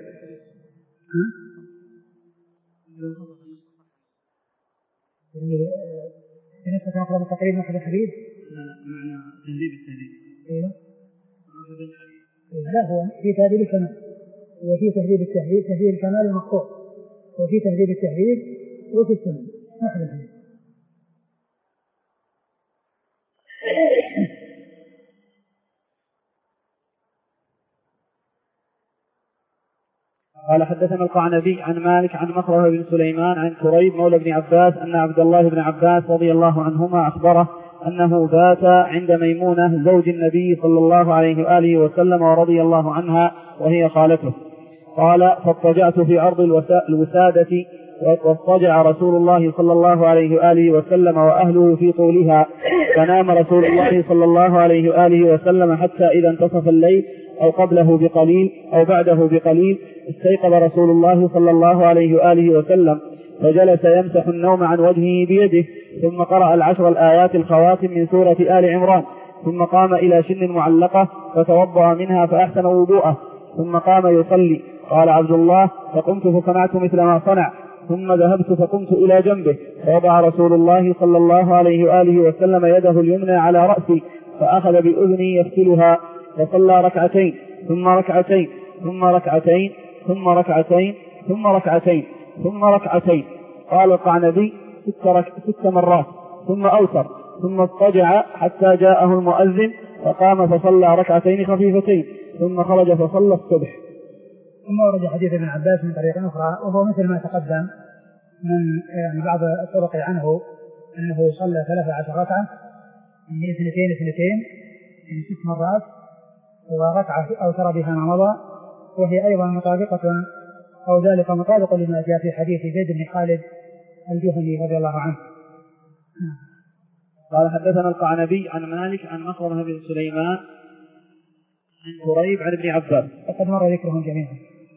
في نسخة أخرى بالتقريب نوح بن حبيب. معنى تهذيب التهذيب. أيوه. نوح بن حبيب. لا، هو في تهذيب الكمال وفي تهذيب التهذيب، تهذيب الكمال المقطوع، وفي تهذيب التهذيب وفي السنن نوح بن حبيب. قال حدثنا القعنبي عن مالك عن مخرمة بن سليمان عن كريب مولى بن عباس أن عبد الله بن عباس رضي الله عنهما أخبره أنه بات عند ميمونة زوج النبي صلى الله عليه وآله وسلم ورضي الله عنها وهي خالته. قال فاضطجعت في عرض الوسادة واضطجع رسول الله صلى الله عليه وآله وسلم وأهله في طولها، فنام رسول الله صلى الله عليه وآله وسلم حتى إذا انتصف الليل أو قبله بقليل أو بعده بقليل استيقظ رسول الله صلى الله عليه وآله وسلم فجلس يمسح النوم عن وجهه بيده، ثم قرأ العشر الآيات الخواتم من سورة آل عمران ثم قام إلى شن معلقة فتوضأ منها فأحسن وضوءه ثم قام يصلي. قال عبد الله: فقمت فصنعت مثل ما صنع، ثم ذهبت فقمت إلى جنبه فوضع رسول الله صلى الله عليه وآله وسلم يده اليمنى على رأسي فأخذ بأذني يفتلها فصلى ركعتين ثم ركعتين ثم ركعتين ثم ركعتين ثم ركعتين ثم ركعتين. قال القعنبي: ست, رك... ست مرات ثم أوتر ثم اضطجع حتى جاءه المؤذن فقام فصلى ركعتين خفيفتين ثم خرج فصلى الصبح. ثم ورد حديث ابن عباس من طريق أخرى وهو مثل ما تقدم من يعني بعض الطرق عنه أنه صلى ثلاثة عشر ركعة من اثنتين اثنتين من ست مرات وركعة أوتر بها ما مضى، وهي أيضا مطابقة أو ذلك مطابق لما جاء في حديث زيد بن خالد الجهني رضي الله عنه. قال: حدثنا القعنبي عن مالك عن مخرمة بن سليمان عن قريب عن ابن عباس وقد مر ذكرهم جميعا.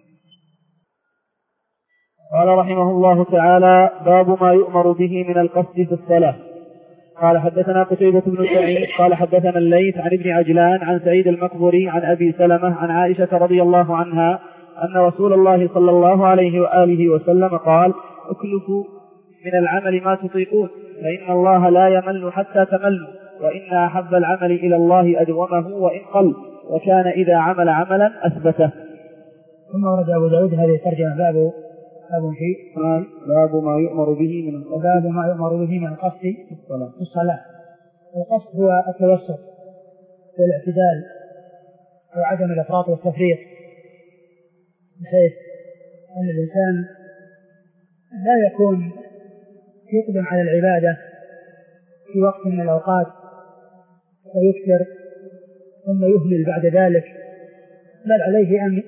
قال رحمه الله تعالى: باب ما يؤمر به من القصد في الصلاة. قال: حدثنا قتيبة بن سعيد قال حدثنا الليث عن ابن عجلان عن سعيد المقبري عن أبي سلمة عن عائشة رضي الله عنها أن رسول الله صلى الله عليه وآله وسلم قال: اكلفوا من العمل ما تطيقون فإن الله لا يمل حتى تملوا، وإن أحب العمل إلى الله أدومه وإن قل، وكان إذا عمل عملا أثبته. ثم ورد أبو داود هذه الترجمة باب باب في باب ما يؤمر به من القصد باب ما يؤمر به من القصد في الصلاة. الصلاة القصد هو التوسط والاعتدال وعدم الإفراط والتفريط، بحيث أن الإنسان لا يكون يقدم على العبادة في وقت من الأوقات ويكثر ثم يهمل بعد ذلك، بل عليه أن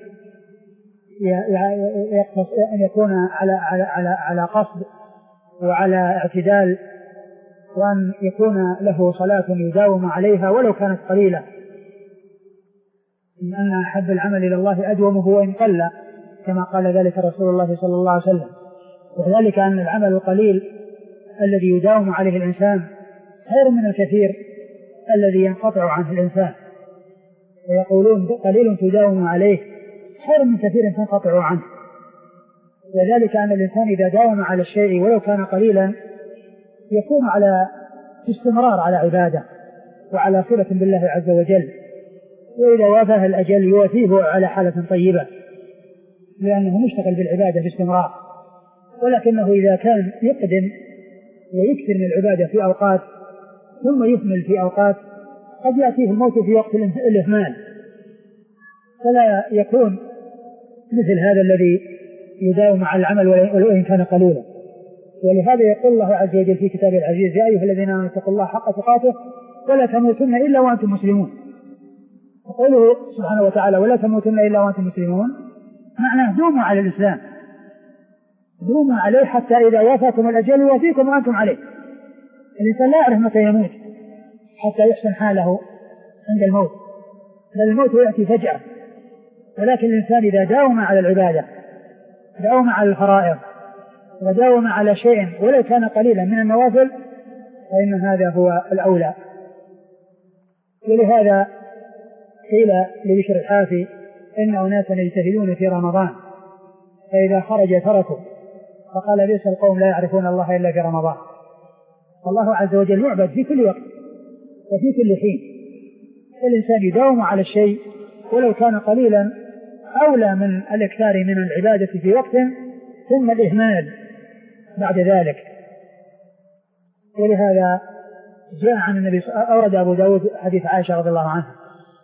أن يكون على على على على قصد وعلى اعتدال، وأن يكون له صلاة يداوم عليها ولو كانت قليلة، إن أن أحب العمل إلى الله أدومه وإن قل، كما قال ذلك رسول الله صلى الله عليه وسلم. وذلك أن العمل القليل الذي يداوم عليه الإنسان خير من الكثير الذي ينقطع عنه الإنسان، ويقولون قليل تداوم عليه خير من كثير تنقطع عنه. وذلك أن الإنسان إذا داوم على الشيء ولو كان قليلا يكون على استمرار على عبادة وعلى صلة بالله عز وجل، وإذا وافاه الأجل يوافيه على حالة طيبة لأنه مشتغل بالعبادة باستمرار. ولكنه إذا كان يقدم ويكثر من العبادة في أوقات ثم يهمل في أوقات قد يأتيه الموت في وقت الإهمال، فلا يكون مثل هذا الذي يداوم على العمل ولو إن كان قليلا. ولهذا يقول الله عز وجل في كتابه العزيز: يا أيها الذين آمنوا اتقوا الله حق تقاته ولا تموتن إلا وأنتم مسلمون. وقوله سبحانه وتعالى: ولا تموتن إلا وأنتم مسلمون، معناه دوموا على الإسلام، دوموا عليه حتى إذا وافاكم الأجل يوافيكم وأنتم عليه. الإنسان لا يعرف متى يموت حتى يحسن حاله عند الموت، بل الموت يأتي فجأة. ولكن الإنسان إذا داوم على العبادة، داوم على الفرائض، وداوم على شيء ولو كان قليلا من النوافل، فإن هذا هو الأولى. ولهذا قيل لبشر الحافي: إن أناسا يجتهدون في رمضان فإذا خرج تركوا، فقال: بئس القوم لا يعرفون الله إلا في رمضان. الله عز وجل يعبد في كل وقت وفي كل حين، الإنسان يداوم على الشيء ولو كان قليلا أولى من الإكثار من العبادة في وقت ثم الإهمال بعد ذلك. ولهذا جاء عن النبي أورد أبو داود حديث عائشة رضي الله عنها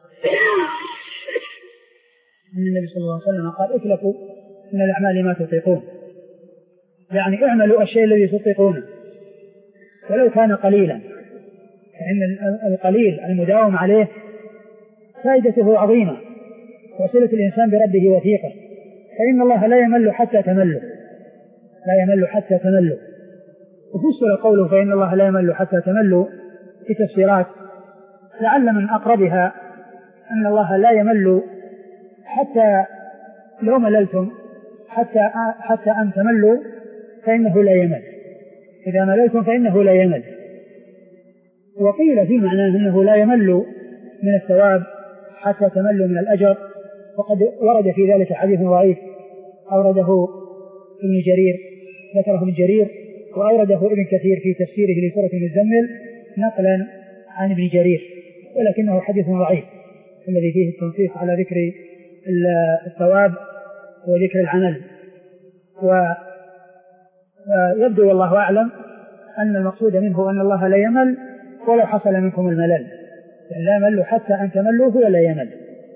أن النبي صلى الله عليه وسلم قال: اكلفوا من الأعمال ما تطيقون، يعني اعملوا الشيء الذي تطيقونه ولو كان قليلا، فإن القليل المداوم عليه فائدته عظيمة وصلة الإنسان بربه وثيقة، فإن الله لا يمل حتى تملوا، لا يمل حتى تملوا. وفسر قوله فإن الله لا يمل حتى تملوا في تفسيرات، لعل من أقربها أن الله لا يمل حتى لو مللتم حتى حتى أن تملوا فإنه لا يمل، إذا مللتم فإنه لا يمل. وقيل في معناه أنه لا يمل من الثواب حتى تمل من الأجر، وقد ورد في ذلك حديث ضعيف أورده ابن جرير، ذكره ابن جرير، وأورده ابن كثير في تفسيره لسورة المزمل نقلا عن ابن جرير، ولكنه حديث ضعيف الذي فيه التنصيص على ذكر الثواب وذكر العمل. ويبدو والله أعلم أن المقصود منه أن الله لا يمل ولو حصل منكم الملل، يعني لا يمل حتى أن تملوا هو لا يمل.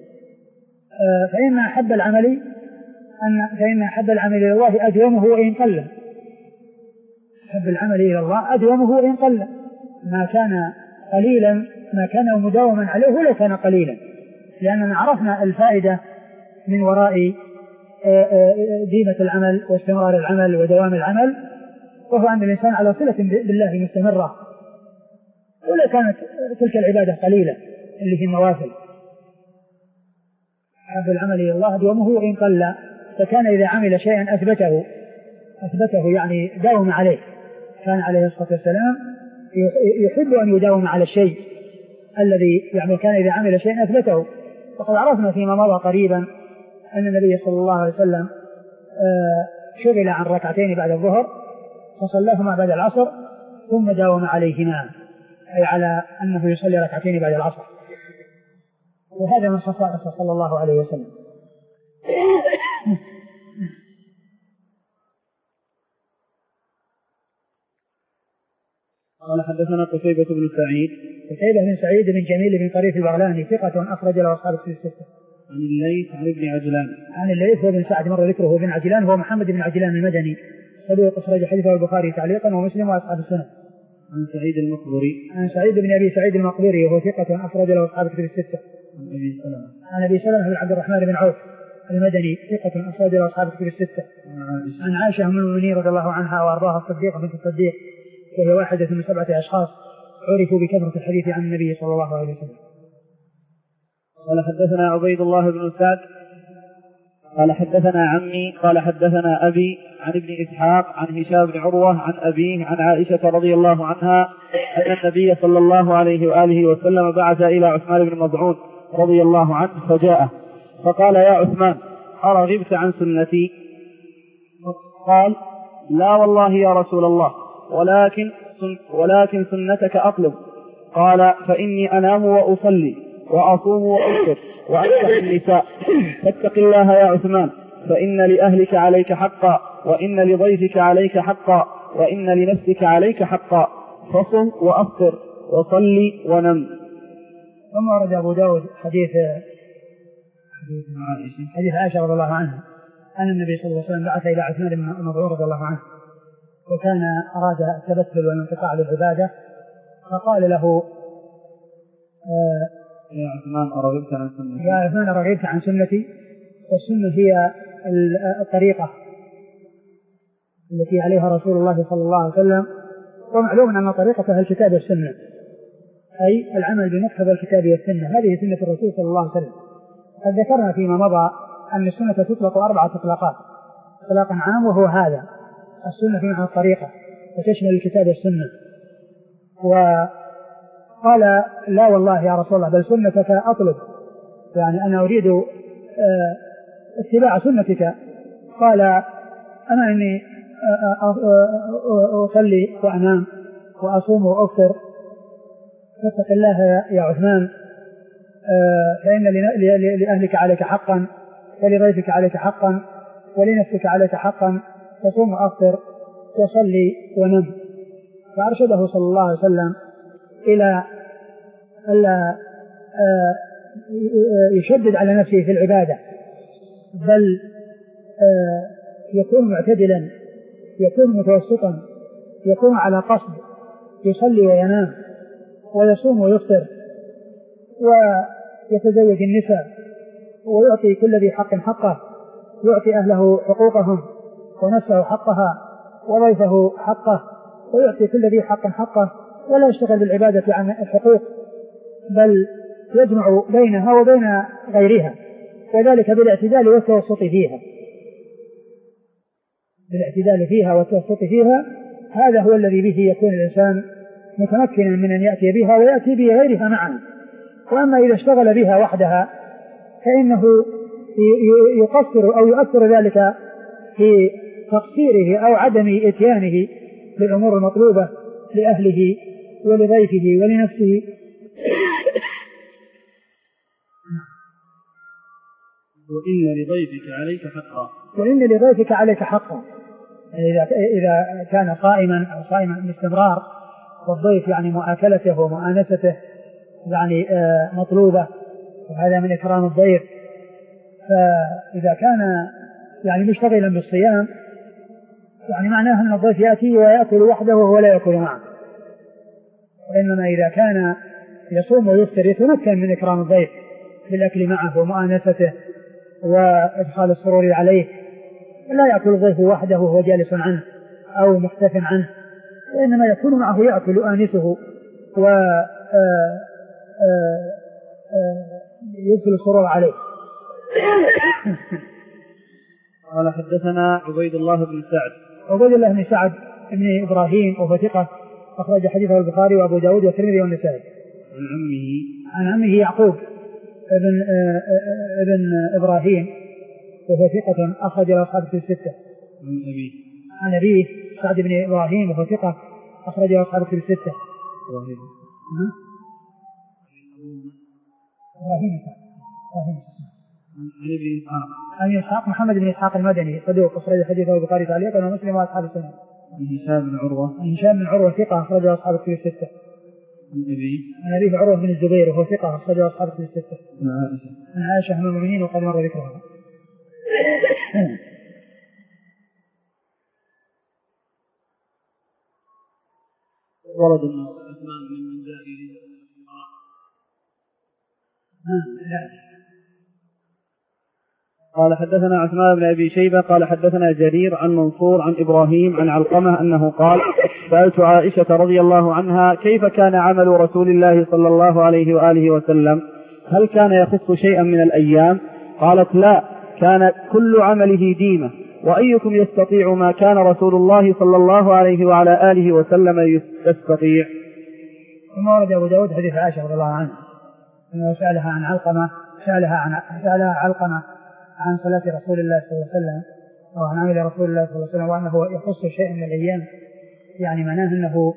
فإن أحب العمل أن فإن أحب العمل إلى الله أدومه وإن قل، أحب العمل إلى الله أدومه وإن قل، ما كان قليلا ما كان مداوما عليه ولو كان قليلا، لأننا عرفنا الفائدة من وراء ديمة العمل واستمرار العمل ودوام العمل، وهو أن الإنسان على صلة بالله مستمرة ولو كانت تلك العبادة قليلة اللي في النوافل. أحب العمل إلى الله أدومه وإن قل، فكان إذا عمل شيئا أثبته أثبته يعني داوم عليه. كان عليه الصلاة والسلام يحب أن يداوم على الشيء الذي يعني كان إذا عمل شيئا أثبته. وقد عرفنا فيما مضى قريبا أن النبي صلى الله عليه وسلم شغل عن ركعتين بعد الظهر فصلاهما بعد العصر ثم داوم عليهما، أي على أنه يصلي ركعتين بعد العصر، وهذا من خصائصه صلى الله عليه وسلم. قال حدثنا قتيبة بن سعيد قتيبة بن سعيد بن جميل بن طريف البغلاني ثقة أخرج له أصحاب الكتب الستة. عن الليث عن ابن عجلان عن الليث بن سعد مر ذكره بن عجلان هو محمد بن عجلان المدني صدوق أخرج حديثه البخاري تعليقا ومسلم وأصحاب السنة. عن سعيد المقبري عن سعيد بن أبي سعيد المقبري وهو ثقة أخرج له أصحاب الكتب الستة. عن أبي سلمة عن أبي سلمة بن عبد الرحمن بن عوف المدني ثقة أخرج له أصحاب الكتب الستة. عن عائشة أم المؤمنين رضي الله عنها وأرضاها الصديقة بنت الصديق، وهي واحدة من سبعة أشخاص عرفوا بكثرة الحديث عن النبي صلى الله عليه وسلم. قال حدثنا عبيد الله بن سعد قال حدثنا عمي قال حدثنا أبي عن ابن إسحاق عن هشام بن عروة عن أبيه عن عائشة رضي الله عنها أن النبي صلى الله عليه وآله وسلم بعث إلى عثمان بن مظعون رضي الله عنه فجاءه فقال: يا عثمان، أرغبت عن سنتي؟ قال: لا والله يا رسول الله، ولكن ولكن سنتك أطلب. قال: فإني أنام وأصلي وأصوم وأفطر وأنكح النساء، فاتق الله يا عثمان، فإن لأهلك عليك حقا، وإن لضيفك عليك حقا، وإن لنفسك عليك حقا، فصم وأفطر وصلي ونم. ثم ورد أبو داود حديث حديث عائشة حديث عائشة رضي الله عنها أن النبي صلى الله عليه وسلم بعث إلى عثمان بن مظعون رضي الله عنه، وكان أراد التبتل والانقطاع للعبادة، فقال له: آه يا عثمان، أرغبت عن سنتي؟ يا عثمان، أرغبت عن سنتي؟ والسنة هي الطريقة التي عليها رسول الله صلى الله عليه وسلم، ومعلوم أن طريقتها الكتاب والسنة، أي العمل بمقتضى الكتاب والسنة. هذه سنة الرسول صلى الله عليه وسلم. قد ذكرنا فيما مضى أن السنة تطلق أربعة إطلاقات: إطلاق عام وهو هذا السنة في معنى الطريقة، وتشمل الكتاب والسنة. وقال: لا والله يا رسول الله، بل سنتك أطلب، يعني أنا أريد اتباع سنتك. قال: أنا إني أصلي وأنام وأصوم وأفطر، فاتق الله يا عثمان، فإن لأهلك عليك حقا، ولضيفك عليك حقا، ولنفسك عليك حقا، تصوم وأفطر وصلي ونم. فأرشده صلى الله عليه وسلم إلى ألا يشدد على نفسه في العبادة، بل يكون معتدلا، يكون متوسطا، يكون على قصد، يصلي وينام ويصوم ويفطر ويتزوج النساء ويعطي كل ذي حق حقه، يعطي أهله حقوقهم ونفسه حقها وضيفه حقه، ويعطي كل ذي حق حقه، ولا يشتغل بالعبادة عن الحقوق، بل يجمع بينها وبين غيرها، وذلك بالاعتدال والتوسط فيها بالاعتدال فيها والتوسط فيها. هذا هو الذي به يكون الإنسان متمكنا من أن يأتي بها ويأتي بغيرها معا. وأما إذا اشتغل بها وحدها فإنه يقصر أو يؤثر ذلك في تقصيره أو عدم إتيانه للأمور المطلوبة لأهله ولضيفه ولنفسه. وإن لضيفك عليك حقا وإن لضيفك عليك حقا إذا إذا كان صائما أو صائما باستمرار والضيف يعني مؤاكلته ومؤانسته يعني مطلوبة، وهذا من إكرام الضيف. فإذا كان يعني مشتغلا بالصيام يعني معناه أن الضيف يأتي ويأكل وحده وهو لا يأكل معه. وإنما إذا كان يصوم ويفطر يتمكن من إكرام الضيف بالأكل معه ومؤانسته وإدخال السرور عليه، لا يأكل الضيف وحده وهو جالس عنه أو مختف عنه، وإنما يكون معه يأكل آنسه ويدخل السرور عليه. قال حدثنا عبيد الله بن سعد. عبيد الله بن سعد بن إبراهيم وهو ثقة أخرج حديثه البخاري وأبو داود والترمذي والنسائي. عن عمه عن عمه يعقوب ابن ابن إبراهيم وهو ثقة أخرج له أصحاب الكتب الستة. عن أبيه عن أبيه سعد بن إبراهيم وهو ثقة أخرج له أصحاب الكتب الستة. إبراهيم إبراهيم إبراهيم عن ابن إسحاق عن إسحاق محمد بن إسحاق المدني صدوق أخرج حديثه البخاري تعليقا ومسلم وأصحاب السنة. عن هشام بن عروة عن هشام بن عروة ثقة أخرج له أصحاب الكتب الستة. عن أبيه عن أبيه عروة بن الزبير وهو ثقة أخرج له أصحاب الكتب الستة. عن عائشة عن عائشة أم المؤمنين وقد مر ذكرها. ورد الأسماء ممن جاء إليه قال حدثنا عثمان بن أبي شيبة قال حدثنا جرير عن منصور عن إبراهيم عن علقمة أنه قال سألت عائشة رضي الله عنها كيف كان عمل رسول الله صلى الله عليه وآله وسلم، هل كان يخص شيئا من الأيام؟ قالت لا، كان كل عمله ديمة، وأيكم يستطيع ما كان رسول الله صلى الله عليه وعلى آله وسلم يستطيع. ثم ورد أبو داود حديث عائشة رضي الله عنها أنه سألها عن علقمة سألها عن سألها علقمة عن صلاة رسول الله صلى الله عليه وسلم وعن عمل رسول الله صلى الله عليه وسلم وأنه يخص شيء من الأيام، يعني معناه أنه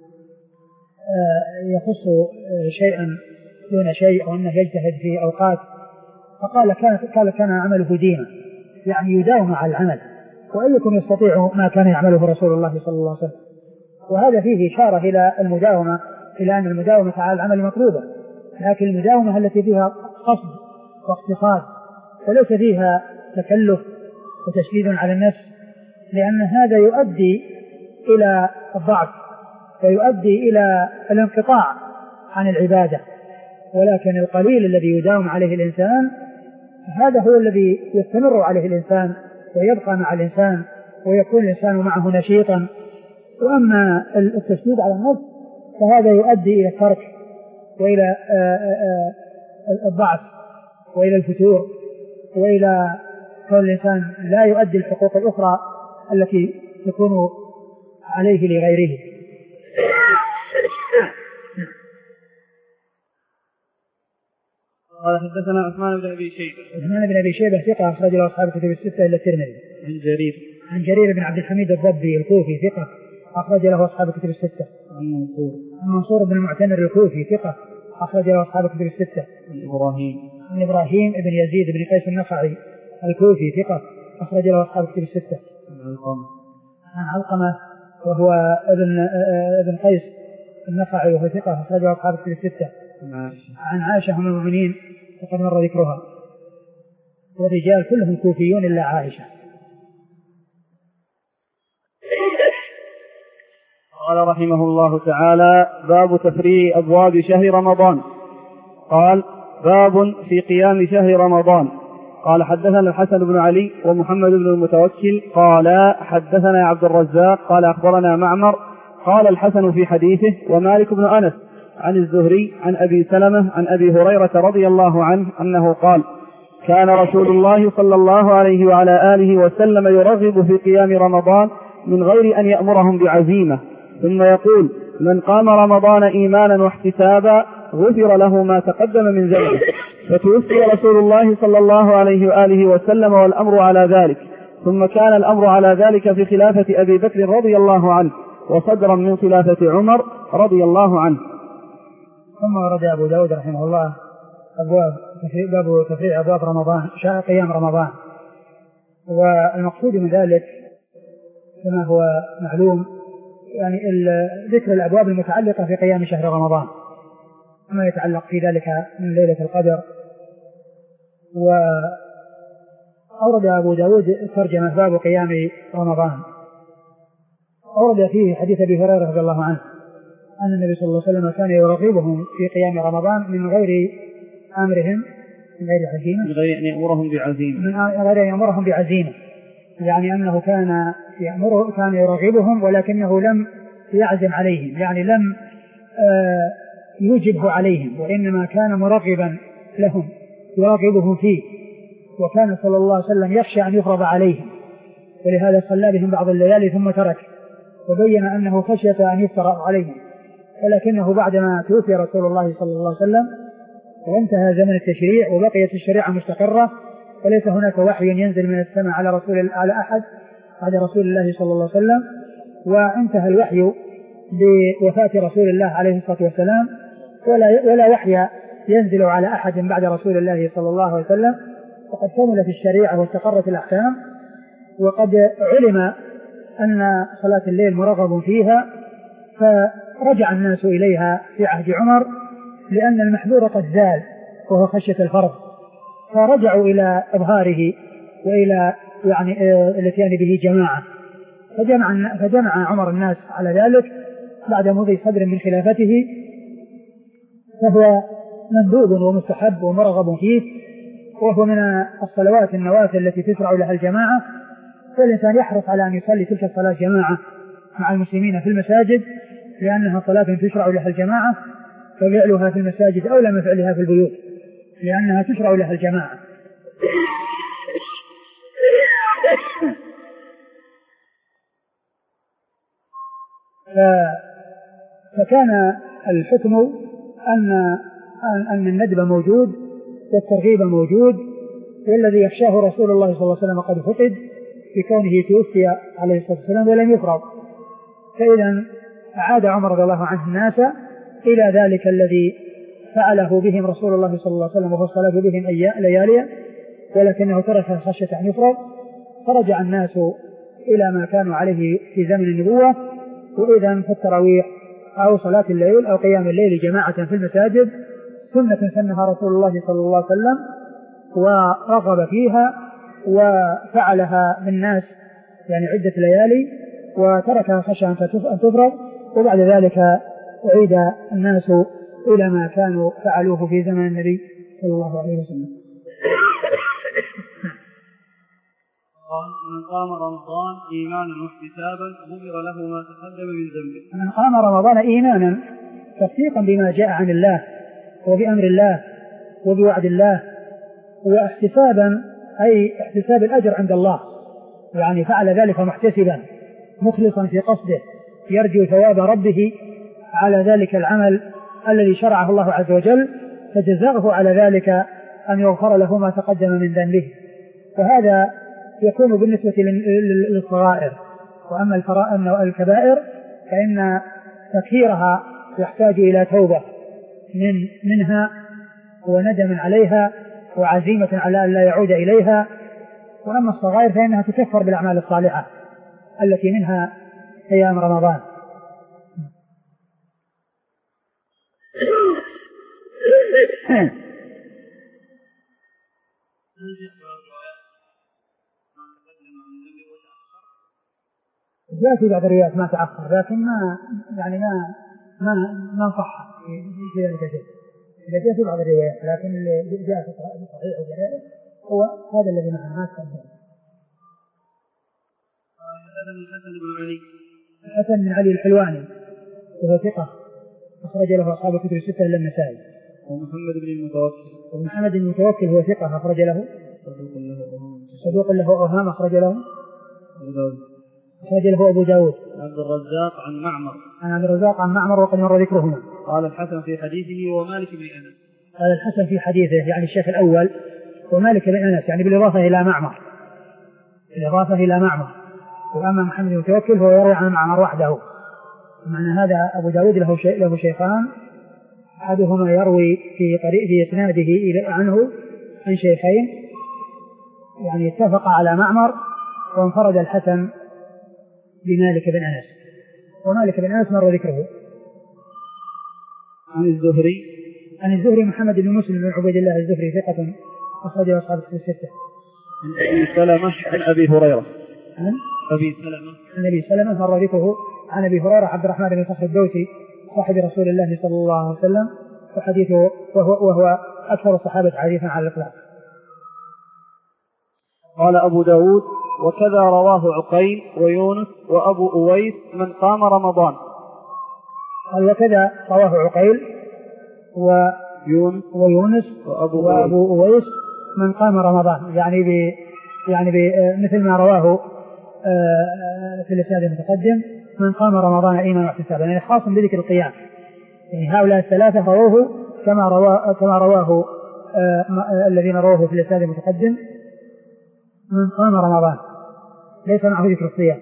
يخص شيئا دون شيء أو أنه يجتهد في أوقات. فقال كان قال كان عمله ديما، يعني يداوم على العمل. وأيكم يستطيع ما كان يعمله رسول الله صلى الله عليه وسلم. وهذا فيه إشارة إلى المداومة، إلى أن المداومة على العمل مطلوبة، لكن المداومة التي فيها قصد واقتصاد وليس فيها تكلف وتشديد على النفس، لأن هذا يؤدي إلى الضعف ويؤدي إلى الانقطاع عن العبادة. ولكن القليل الذي يداوم عليه الإنسان هذا هو الذي يستمر عليه الإنسان ويبقى مع الإنسان ويكون الإنسان معه نشيطا. وأما التشديد على النفس فهذا يؤدي إلى الترك وإلى الضعف وإلى الفتور وإلى كون الإنسان لا يؤدي الحقوق الأخرى التي تكون عليه لغيره. قال حدثنا عثمان بن أبي شيبة. عثمان بن أبي شيبة ثقة أخرج له أصحاب الكتب الستة إلا الترمذي. عن جرير عن جرير بن عبد الحميد الضبي الكوفي ثقة أخرج له أصحاب الكتب الستة. عن منصور عن منصور بن المعتمر الكوفي ثقة أخرج له أصحاب الكتب الستة. عن إبراهيم عن إبراهيم بن يزيد بن قيس النخعي الكوفي ثقة أخرج له أصحاب الكتب الستة. عن علقمة عن علقمة وهو ابن ابن قيس النخعي وهو ثقة أخرج له أصحاب الكتب الستة. عن عائشة أم المؤمنين وقد مر ذكرها. والرجال كلهم كوفيون إلا عائشة. قال رحمه الله تعالى باب تفريع أبواب شهر رمضان. قال باب في قيام شهر رمضان. قال حدثنا الحسن بن علي ومحمد بن المتوكل قال حدثنا عبد الرزاق قال أخبرنا معمر قال الحسن في حديثه ومالك بن أنس عن الزهري عن أبي سلمة عن أبي هريرة رضي الله عنه أنه قال كان رسول الله صلى الله عليه وعلى آله وسلم يرغب في قيام رمضان من غير أن يأمرهم بعزيمة، ثم يقول: من قام رمضان إيمانا واحتسابا غفر له ما تقدم من ذنبه. فتوفي رسول الله صلى الله عليه وآله وسلم والأمر على ذلك، ثم كان الأمر على ذلك في خلافة أبي بكر رضي الله عنه، وصدرا من خلافة عمر رضي الله عنه. ثم ورد أبو داود رحمه الله أبواب باب تفريع أبواب رمضان، شهر قيام رمضان. والمقصود من ذلك كما هو معلوم يعني ذكر الأبواب المتعلقة في قيام شهر رمضان، ما يتعلق في ذلك من ليلة القدر. وأورد أبو داود ترجمة باب قيام رمضان، أورد فيه حديث أبي هريرة رضي الله عنه أن النبي صلى الله عليه وسلم كان يرغبهم في قيام رمضان من غير أمرهم من غير عزيمة من غير أن يأمرهم بعزيمة من غير أن يأمرهم بعزيمة يعني أنه كان يأمره كان يرغبهم ولكنه لم يعزم عليهم، يعني لم آه يوجبه عليهم، وإنما كان مرغبا لهم يرغبهم فيه، وكان صلى الله عليه وسلم يخشى أن يفرض عليهم، ولهذا صلى بهم بعض الليالي ثم ترك، وبين أنه خشية أن يفترض عليهم. ولكنه بعدما توفي رسول الله صلى الله عليه وسلم وانتهى زمن التشريع وبقيت الشريعة مستقرة، وليس هناك وحي ينزل من السماء على رسول على أحد بعد رسول الله صلى الله عليه وسلم، وانتهى الوحي بوفاة رسول الله عليه الصلاة والسلام، ولا, ولا وحي ينزل على أحد بعد رسول الله صلى الله عليه وسلم، وقد كملت الشريعة واستقرت الأحكام، وقد علم أن صلاة الليل مرغب فيها، فرجع الناس إليها في عهد عمر لأن المحذور قد زال وهو خشية الفرض، فرجعوا إلى إظهاره وإلى يعني الاتيان به جماعة، فجمع, فجمع عمر الناس على ذلك بعد مضي صدر من خلافته، فهو مندوب ومستحب ومرغب فيه، وهو من الصلوات النوافل التي تشرع لها الجماعة، فالإنسان يحرص على أن يصلي تلك الصلاة جماعة مع المسلمين في المساجد، لأنها صلاة تشرع لها الجماعة، ففعلها في المساجد أولى من فعلها في البيوت لأنها تشرع لها الجماعة. فكان الحكم أن أن الندب موجود والترغيب موجود، والذي يخشاه رسول الله صلى الله عليه وسلم قد فقد في كونه توفي عليه الصلاة والسلام ولم يفرض، فإذا أعاد عمر رضي الله عنه الناس إلى ذلك الذي فعله بهم رسول الله صلى الله عليه وسلم وهو الصلاة بهم ليالي، ولكنه ترك خشية أن يفرض، فرجع الناس إلى ما كانوا عليه في زمن النبوة. وإذا فالتراويح أو صلاة الليل أو قيام الليل جماعة في المساجد سنة سنها رسول الله صلى الله عليه وسلم ورغب فيها وفعلها بالناس يعني عدة ليالي، وتركها خشية أن تفرض، وبعد ذلك أعيد الناس إلى ما كانوا فعلوه في زمن النبي صلى الله عليه وسلم. قال: من قام رمضان إيمانا واحتسابا غفر له ما تقدم من ذنبه. من قام رمضان إيمانا تصديقا بما جاء عن الله وبأمر الله وبوعد الله، واحتسابا أي احتساب الأجر عند الله، يعني فعل ذلك محتسبا مخلصا في قصده يرجو ثواب ربه على ذلك العمل الذي شرعه الله عز وجل، فجزاؤه على ذلك أن يغفر له ما تقدم من ذنبه. وهذا يكون بالنسبة للصغائر، وأما الكبائر فإن تكفيرها يحتاج إلى توبة من منها وندم عليها وعزيمة على أن لا يعود إليها. وأما الصغائر فإنها تكفر بالأعمال الصالحة التي منها قيام رمضان. جاء في بعض الروايات ما تأخر، لكن ما يعني ما ما ما نصح في ذلك شيء. إذا جاء في بعض الروايات، لكن اللي جاء في صحيح وغيره هو هذا الذي معنا ما تقدم. حدثنا الحسن بن علي الحسن بن علي الحلواني وهو ثقة أخرج له أصحاب الكتب الستة إلا النسائي. ومحمد بن المتوكل ومحمد بن المتوكل هو ثقة أخرج له صدوق له أوهام صدوق له أوهام أخرج له أبو داود أخرج له أبو داود. عبد الرزاق عن معمر. عن عبد الرزاق عن معمر وقد مر ذكرهما. قال الحسن في حديثه ومالك بن أنس. قال الحسن في حديثه يعني الشيخ الأول ومالك بن أنس يعني بالإضافة إلى معمر، بالإضافة إلى معمر. وأما محمد المتوكل هو يروي عن معمر وحده. معنى هذا أبو داود له شيء له شيخان، أحدهما يروي في طريق في إسناده عنه عن شيخين يعني اتفق على معمر، وانفرد الحسن بمالك بن أنس، ومالك بن أنس مر ذكره. عن الزهري. عن الزهري محمد بن مسلم بن عبيد الله الزهري ثقة أخرجه أصحاب الكتب الستة. عن أبي سلمة عن أبي هريرة. عن أبي سلمة عن أبي سلمة مر ذكره. عن أبي هريرة عبد الرحمن بن صخر الدوسي صاحب رسول الله صلى الله عليه وسلم، وحديثه وهو, وهو أكثر الصحابة حديثا على الإطلاق. قال أبو داود وكذا رواه عقيل ويونس وأبو أويس من قام رمضان. قال وكذا رواه عقيل ويونس, ويونس وأبو, وأبو أويس من قام رمضان، يعني ب يعني مثل ما رواه في الإسناد المتقدم من قام رمضان إيمانا واحتسابا، يعني خاص بذكر القيام. يعني هؤلاء الثلاثة رووه كما رواه كما رواه الذين رووه في الإسناد المتقدم من قام رمضان، ليس معه ذكر الصيام.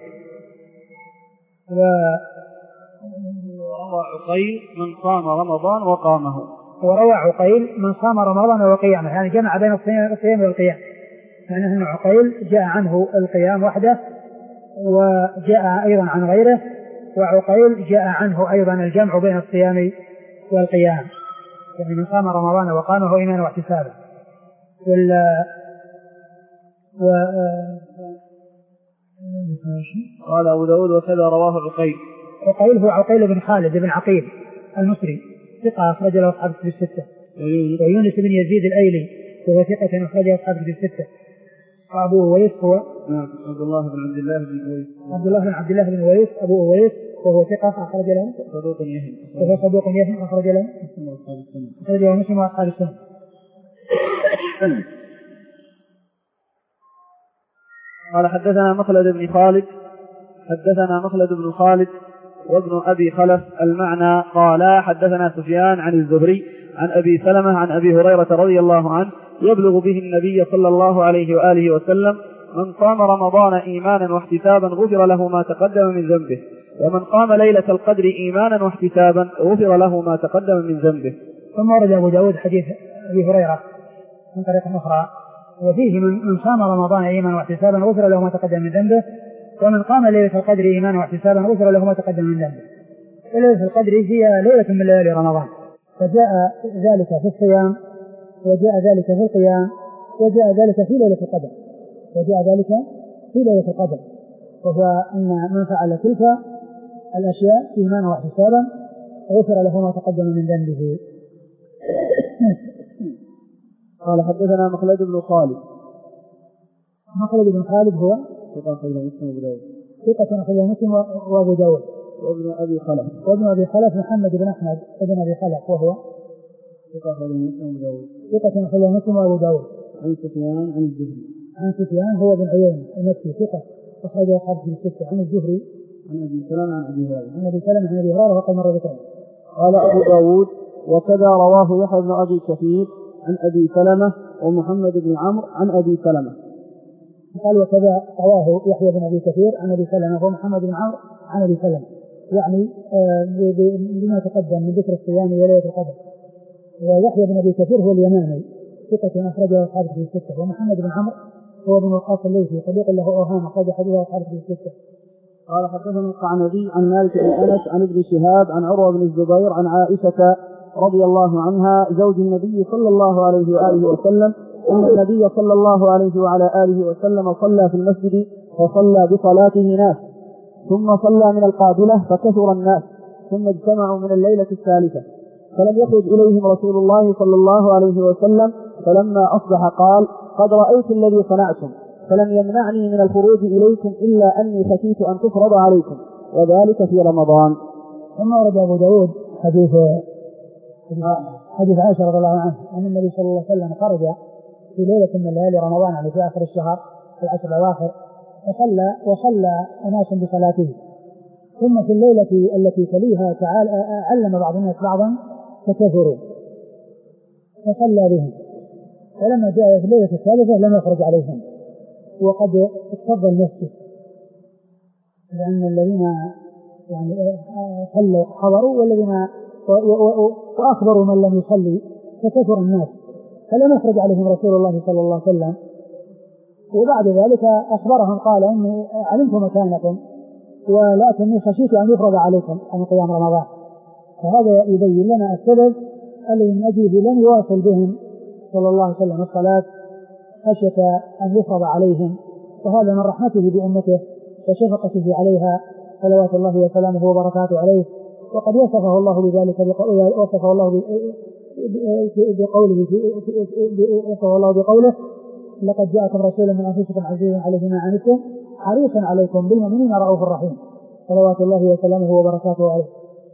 وروى عقيل من قام رمضان وقامه. وروى عقيل من قام رمضان وقيامه، يعني جمع بين الصيام والقيام، يعني أن عقيل جاء عنه القيام وحده وجاء أيضا عن غيره، وعقيل جاء عنه أيضا الجمع بين الصيام والقيام، يعني من قام رمضان وقامه إيمانا واحتسابا. وال و قال أبو داود وكذا رواه عقيل. عقيل هو عقيل بن خالد بن عقيل المصري ثقة أخرج له أصحاب الكتب الستة. ويونس بن يزيد الأيلي وهو ثقة أخرج له أصحاب الكتب الستة. وأبو أويس هو عبد الله بن عبد الله بن أويس. عبد الله بن عبد الله بن أويس أبو أويس وهو ثقة أخرج له صدوق يهم وهو صدوق يهم أخرج له أخرج له مسلم وأصحاب السنة. قال حدثنا مخلد بن خالد حدثنا مخلد بن خالد وابن أبي خلف المعنى قال حدثنا سفيان عن الزهري عن أبي سلمة عن أبي هريرة رضي الله عنه يبلغ به النبي صلى الله عليه وآله وسلم من قام رمضان إيمانا واحتسابا غفر له ما تقدم من ذنبه، ومن قام ليلة القدر إيمانا واحتسابا غفر له ما تقدم من ذنبه. ثم ورد أبو داود حديث أبي هريرة من طريق أخرى وفيه من قام رمضان إيمانا واحتسابا غفر له ما تقدم من ذنبه، ومن قام ليلة القدر إيمانا واحتسابا غفر له ما تقدم من ذنبه. ليلة القدر هي ليلة من ليالي رمضان، فجاء ذلك في الصيام وجاء ذلك في القيام وجاء ذلك في ليلة القدر وجاء ذلك في ليلة القدر وهو أن من فعل تلك الأشياء إيمانا واحتسابا غفر له ما تقدم من ذنبه. قال حدثنا مخلد بن خالد. مخلد بن خالد هو ثقة أخرجه مسلم وأبو داود. ثقة أخرجه مسلم وأبو داود. وابن أبي خلف. وابن أبي خلف محمد بن أحمد ابن أبي خلف وهو ثقة أخرجه مسلم وأبو داود. ثقة أخرجه مسلم وأبو داود. عن سفيان عن الزهري. عن سفيان هو بن عيينة المكي ثقة أخرجه أصحاب الكتب الستة. عن الزهري عن أبي سلمة عن أبي هريرة. عن أبي سلمة عن أبي هريرة وقد مر ذكره. قال أبو داود وكذا رواه يحيى بن أبي كثير عن أبي سلمة ومحمد بن عمرو عن أبي سلمة. قال وكذا رواه يحيى بن أبي كثير عن أبي سلمة ومحمد بن عمرو عن أبي سلمة، يعني بما تقدم من ذكر الصيام وليلة القدر. ويحيى بن أبي كثير هو اليماني ثقة أخرجه أصحاب الكتب الستة. ومحمد بن عمرو هو بن وقاص الليثي صديق له أوهام أخرج حديثه أصحاب الكتب الستة. قال حدثنا القعنبي عن مالك بن أنس عن ابن شهاب عن عروة بن الزبير عن عائشة رضي الله عنها زوج النبي صلى الله عليه وآله وسلم أن النبي صلى الله عليه وعلى آله وسلم صلى في المسجد وصلى بصلاته ناس، ثم صلى من القابلة فكثر الناس، ثم اجتمعوا من الليلة الثالثة فلم يخرج إليهم رسول الله صلى الله عليه وسلم، فلما أصبح قال قد رأيت الذي صنعتم فلم يمنعني من الخروج إليكم إلا أني خشيت أن تفرض عليكم وذلك في رمضان. ثم ورد أبو داود حديث حديث عائشة رضي الله عنها أن النبي صلى الله عليه وسلم خرج في ليلة من ليالي رمضان يعني في آخر الشهر في العشر الأواخر فصلى وصلى أناس بصلاته. ثم في الليلة التي تليها تعالى علم بعض الناس بعضا فكثروا فصلى بهم. ولما جاء في الليلة الثالثة لم يخرج عليهم وقد اكتظ المسجد، لأن الذين يعني صلوا حضروا والذين وأخبروا من لم يصلي فكثر الناس، فلم يخرج عليهم رسول الله صلى الله عليه وسلم. وبعد ذلك أخبرهم قال إني علمت مكانكم ولكني خشيت أن يفرض عليكم عن قيام رمضان. فهذا يبين لنا السبب الذي من أجله لم يواصل بهم صلى الله عليه وسلم الصلاة خشية أن يفرض عليهم، وهذا من رحمته بأمته وشفقته عليها صلوات الله وسلامه وبركاته عليه. وقد وصفه الله بذلك وصفه الله بقوله وصفه الله بقوله لقد جاءكم رسول من أنفسكم عزيز عليه ما عنتم حريص عليكم بالمؤمنين رؤوف رحيم صلوات الله وسلامه وبركاته عليه.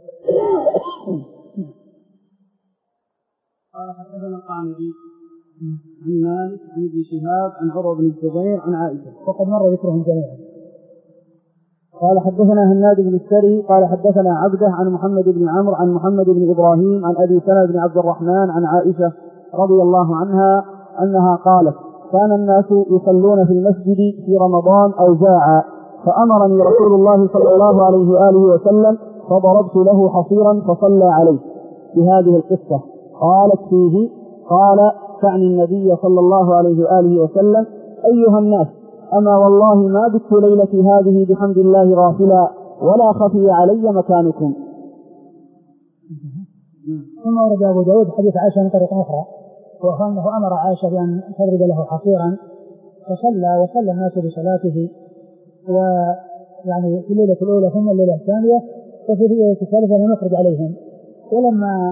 قال حدثنا القعنبي عن مالك عن ابن شهاب عن عروة بن الزبير عن عائشة وقد مر ذكرهم جميعا. قال حدثنا هناد بن السري قال حدثنا عبده عن محمد بن عمرو عن محمد بن إبراهيم عن أبي سلمة بن عبد الرحمن عن عائشة رضي الله عنها أنها قالت كان الناس يصلون في المسجد في رمضان أوزاعا فأمرني رسول الله صلى الله عليه وآله وسلم فضربت له حصيرا فصلى عليه بهذه القصة. قالت فيه قال تعني النبي صلى الله عليه وآله وسلم أيها الناس أما والله ما بت ليلتي هذه بحمد الله غافلا ولا خفي علي مكانكم. ثم ورد أبو داود حديث عائشة من طريق أخرى وهو أنه أمر عائشة بأن تضرب له حصيرا فصلى وصلى الناس بصلاته، ويعني في الليلة الأولى ثم الليلة الثانية، وفي الليلة الثالثة لم يخرج عليهم. ولما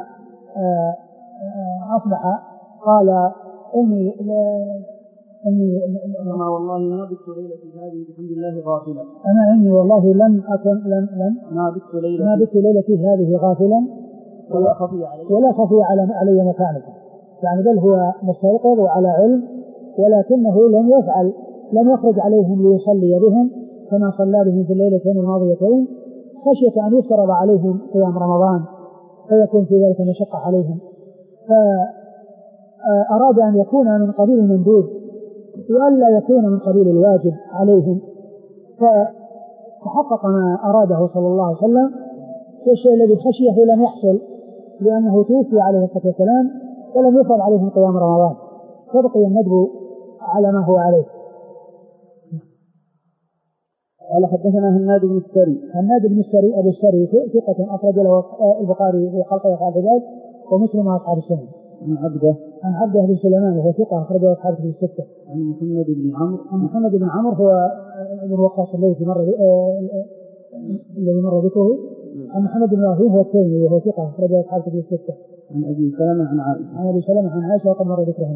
أصبح قال إني إني أما والله ما بت ليلتي هذه بحمد الله غافلا أنا إني والله لم أكن لم لم ما بت ليلتي ما بت ليلتي هذه غافلا ولا خفي علي ولا خفي على علي مكانكم، يعني بل هو مستيقظ وعلى علم، ولكنه لم يفعل لم يخرج عليهم ليصلي بهم كما صلى بهم في الليلتين الماضيتين خشية أن يفترض عليهم قيام رمضان فيكون في ذلك مشقة عليهم، فأراد أن يكون من قبيل المندوب وألا يكون من قبيل الواجب عليهم، فتحقق ما أراده صلى الله عليه وسلم. والشيء الذي خشيه لم يحصل لأنه توفي عليه الصلاة والسلام ولم يفرض عليهم قيام رمضان، فبقي الندب على ما هو عليه. قال حدثنا هناد بن السري هناد بن السري أبو السري ثقة أخرج له البخاري في خلق أفعال العباد ومسلم وأصحاب السنن. عن عبده عن عبده بن سليمان وهو ثقة أخرج له أصحاب الكتب الستة. عن محمد بن عمرو عن محمد بن عمرو هو ابن وقاص الذي مر الذي مر ذكره. عن محمد بن إبراهيم هو التيمي وهو ثقة أخرج له أصحاب الكتب الستة. عن أبي سلمة عن عائشة عن أبي سلمة عن عائشة وقد مر ذكره.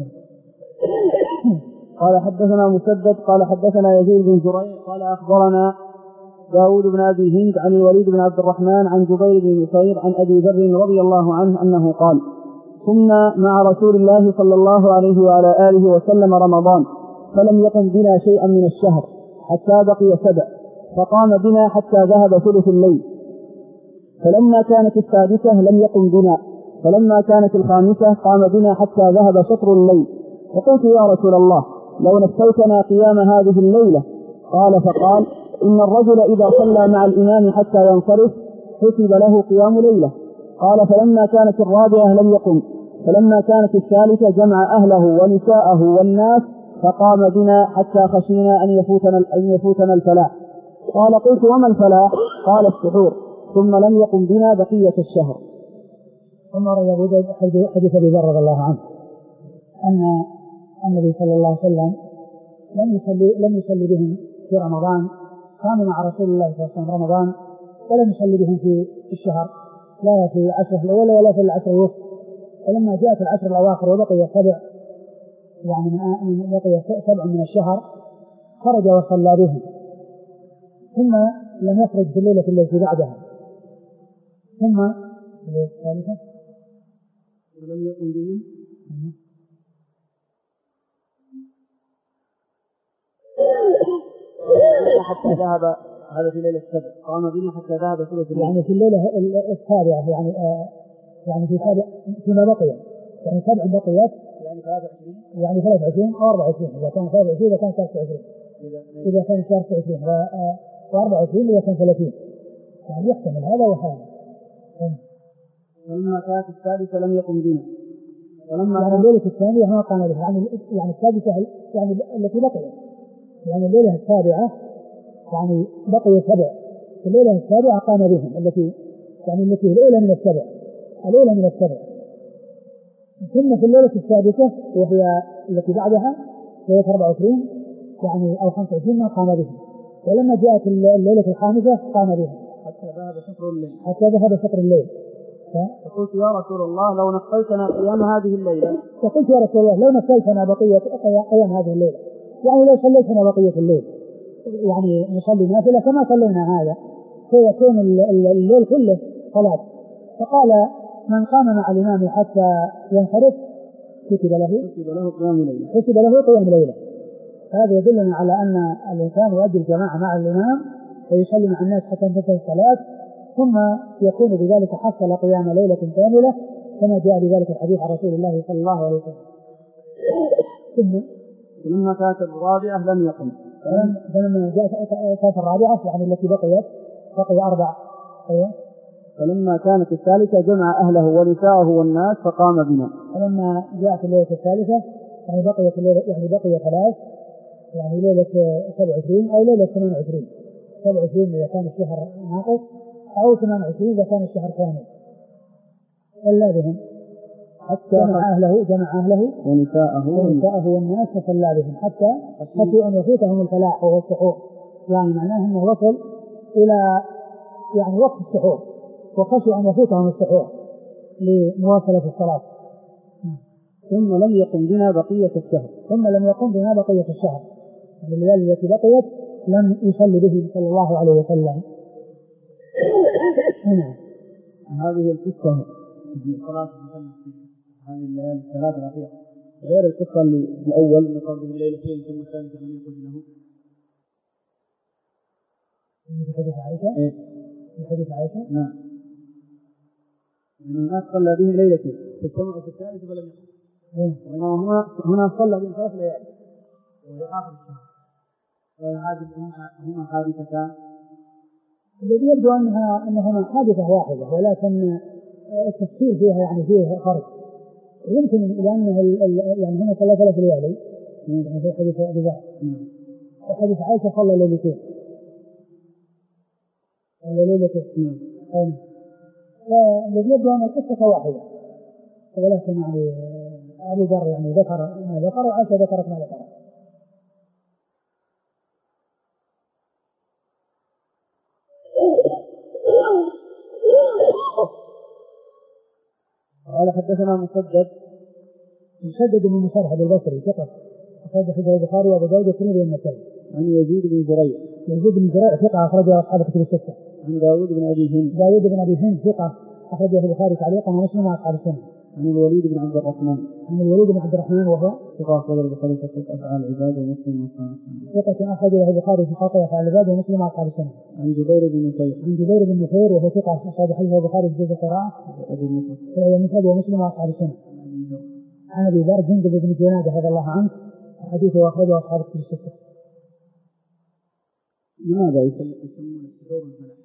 قال حدثنا مسدد قال حدثنا يزيد بن زريع قال أخبرنا داود بن أبي هند عن الوليد بن عبد الرحمن عن جبير بن نصير عن أبي ذر رضي الله عنه أنه قال كنا مع رسول الله صلى الله عليه وعلى آله وسلم رمضان فلم يقم بنا شيئا من الشهر حتى بقي سبع فقام بنا حتى ذهب ثلث الليل، فلما كانت السادسة لم يقم بنا، فلما كانت الخامسة قام بنا حتى ذهب شطر الليل، فقلت يا رسول الله لو نفيتنا قيام هذه الليلة، قال فقال إن الرجل إذا صلى مع الإمام حتى ينصرف حسب له قيام ليلة. قال فلما كانت الرابعة لم يقم، فلما كانت الثالثة جمع أهله ونساءه والناس فقام بنا حتى خشينا أن يفوتنا, أن يفوتنا الفلاح. قال قلت وما الفلاح؟ قال السحور، ثم لم يقم بنا بقية الشهر. ثم روى أبو داود حديث أبي ذر رضي الله عنه أن النبي صلى الله عليه وسلم لم يصلي لم يصلي بهم في رمضان، كانوا مع رسول الله صلى الله عليه وسلم رمضان ولم يصلي بهم في الشهر لا في العشر الأول ولا في العشر الوسط. ولما جاءت العشر الأواخر وبقي سبع يعني من بقي سبع من الشهر خرج وصلى بهم، ثم لم يخرج في الليلة التي بعدها، ثم الثالثة ولم يقم بهم حتى ذهب هذا في ليلة السبع قام بنا حتى ذهب ثلث الليل. يعني في الليلة السابعة يعني آه يعني في سابع فيما بقي يعني سبع بقيات يعني ثلاثة وعشرين يعني ثلاثة وعشرين أو أربعة وعشرين إذا كان ثلاثة وعشرين إذا كان ثلاثة وعشرين إذا كان ثلاثة وعشرين وأربعة وعشرين إذا كان ثلاثين يعني يحتمل هذا وهذا. ولما كانت السادسة لم يقم بنا ولما يعني الليلة الثانية ما قام بها يعني يعني السادسة يعني التي بقيت يعني الليلة السابعة يعني بقي سبع في الليلة السابعة قام بهم التي يعني التي الأولى من السبع الأولى من السبع ثم في الليلة السادسة وهي التي بعدها ليلة أربعة وعشرين يعني أو خمسة وعشرين ما قام بهم ولما جاءت الليلة الخامسة قام بهم حتى ذهب شطر الليل حتى ذهب شطر الليل. فقلت يا رسول الله لو نقلتنا قيام هذه الليلة فقلت يا رسول الله لو نقلتنا بقية قيام هذه الليلة يعني لو صليتنا بقية الليل يعني نصلي نافلة كما صلينا هذا فيكون الليل كله صلاة. فقال من قام مع الإمام حتى ينصرف كتب له كتب له قيام ليلة كتب له قيام ليلة. هذا يدلنا على أن الإنسان يؤدي الجماعة مع الإمام ويصلي مع الناس حتى تنتهي الصلاة ثم يكون بذلك حصل قيام ليلة كاملة كما جاء بذلك الحديث عن رسول الله صلى الله عليه وسلم. ثم لما كانت الرابعة لم يقم فلما كانت الرابعة يعني التي بقيت بقي أربع أيوة. فلما كانت الثالثة جمع أهله ونساءه والناس فقام بنا. فلما جاءت الليلة الثالثة يعني بقيت الليلة يعني بقي ثلاث يعني ليلة سبع وعشرين أو ليلة ثمان وعشرين سبع وعشرين إذا كان الشهر ناقص أو ثمان وعشرين إذا كان الشهر كامل صلى بهم حتى جمع أهله جمع أهله ونساءه ونساءه والناس فصلى بهم حتى خشوا أن يفوتهم الفلاح وهو السحور يعني معناه أنه وصل إلى يعني وقت السحور وخشوا أن يفوتهم السحور لمواصلة الصلاة. ثم لم يقم بنا بقية الشهر ثم لم يقم بنا بقية الشهر الليالي التي بقيت لم يصلي به صلى الله عليه وسلم. هذه القصة الصلاة هذه الليالي الثلاث الأخيرة غير القصة اللي الأول من قبل الليلتين ثم الثالثة لم يقم له في حديث عائشة. إيه؟ في حديث عائشة. نعم. إن الناس صلى بهم ليلتين فاجتمعوا في الثالثة فلم يقم. إيه؟ وإنما هنا هنا صلى بهم ثلاث ليالي وهي آخر الشهر. وهذه هما حادثتان. الذي يبدو أنها أنهما حادثة واحدة ولكن التفصيل فيها يعني فيه فرق. يمكن لأن يعني هنا صلى ثلاث ليالي يعني في حديث أبي ذر وحديث عائشة صلى ليلتين ولا ليلتين. أين؟ الذي يبدو أن القصة واحدة ولكن يعني أبو ذر يعني ذكر ما ذكر وعائشة ذكرت ما ذكر. قال حدثنا مسدد مسدد بن مسرهد البصري ثقة أخرج حديث البخاري وأبو داود والترمذي والنسائي. عن يزيد بن زريع يزيد بن زريع ثقة أخرجه أصحاب الكتب الستة. عن داود بن أبي هند داود بن أبي هند ثقة أخرجه البخاري تعليقا ومسلم وأصحاب السنة. عن الوليد بن عبد الرحمن عن الوليد بن عبد الرحمن وهو ثقة أخرج البخاري في خلق أفعال العباد ومسلم وأصحاب السنة. ثقة أخرجه البخاري في خلق أفعال العباد ومسلم وأصحاب السنة. عن جبير بن نفير عن جبير بن نفير وهو ثقة أخرج حديث البخاري في جزء القراءة في المسند ومسلم وأصحاب السنة. عن أبي ذر جندب بن جنادة رضي الله عنه حديثه أخرجه أصحاب الكتب الستة. لماذا يسمون السحور الفلاح؟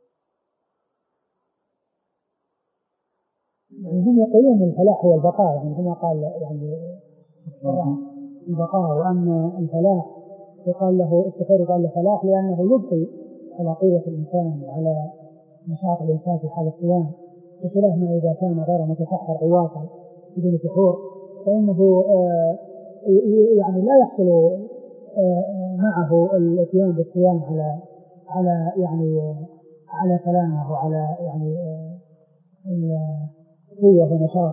يعني هم يقولون الفلاح هو البقاء يعني كما قال يعني البقاء وأن الفلاح يقال له السحور يقال له فلاح لأنه يبقي على قوة الإنسان وعلى نشاط الإنسان في حال الصيام بخلاف ما إذا كان غير متسحر عواصا بدون سحور فإنه آه يعني لا يحصل آه معه الاتيان بالصيام على على يعني على سلامه وعلى يعني آه قوة ونشاط.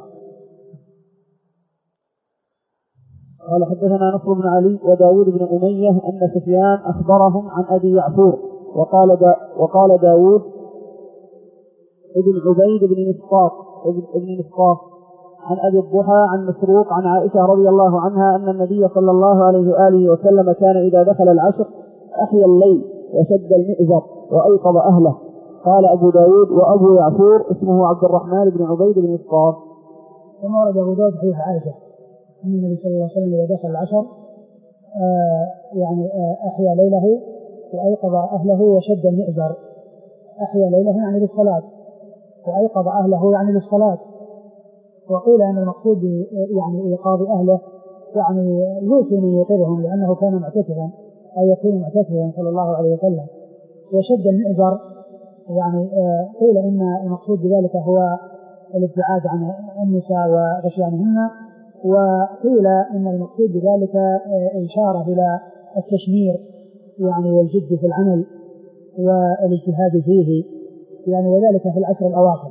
قال حدثنا نصر بن علي وداود بن أمية أن سفيان أخبرهم عن أبي يعفور وقال دا وقال داود ابن عبيد بن نسقاط ابن, ابن نسقاط عن أبي الضحى عن مسروق عن عائشة رضي الله عنها أن النبي صلى الله عليه وآله وسلم كان إذا دخل العشر أحيا الليل وشد المئزر وأيقظ أهله. قال أبو داود وأبو يعفور اسمه عبد الرحمن بن عبيد بن إسقاط. ثم ورد أبو داود حديث عائشة أن النبي صلى الله عليه وسلم إذا دخل العشر آه يعني آه أحيا ليله وأيقظ أهله وشد المئزر. أحيا ليله يعني للصلاة، وأيقظ أهله يعني للصلاة. وقيل أن المقصود يعني إيقاظ أهله يعني يوصي من يوقظهم لأنه كان معتكفا أو يكون معتكفا صلى الله عليه وسلم. وشد المئزر يعني قيل إن المقصود بذلك هو الابتعاد عن النساء وغشيانهن، وقيل إن المقصود بذلك إشارة إلى التشمير يعني والجد في العمل والاجتهاد فيه يعني، وذلك في العشر الأواخر.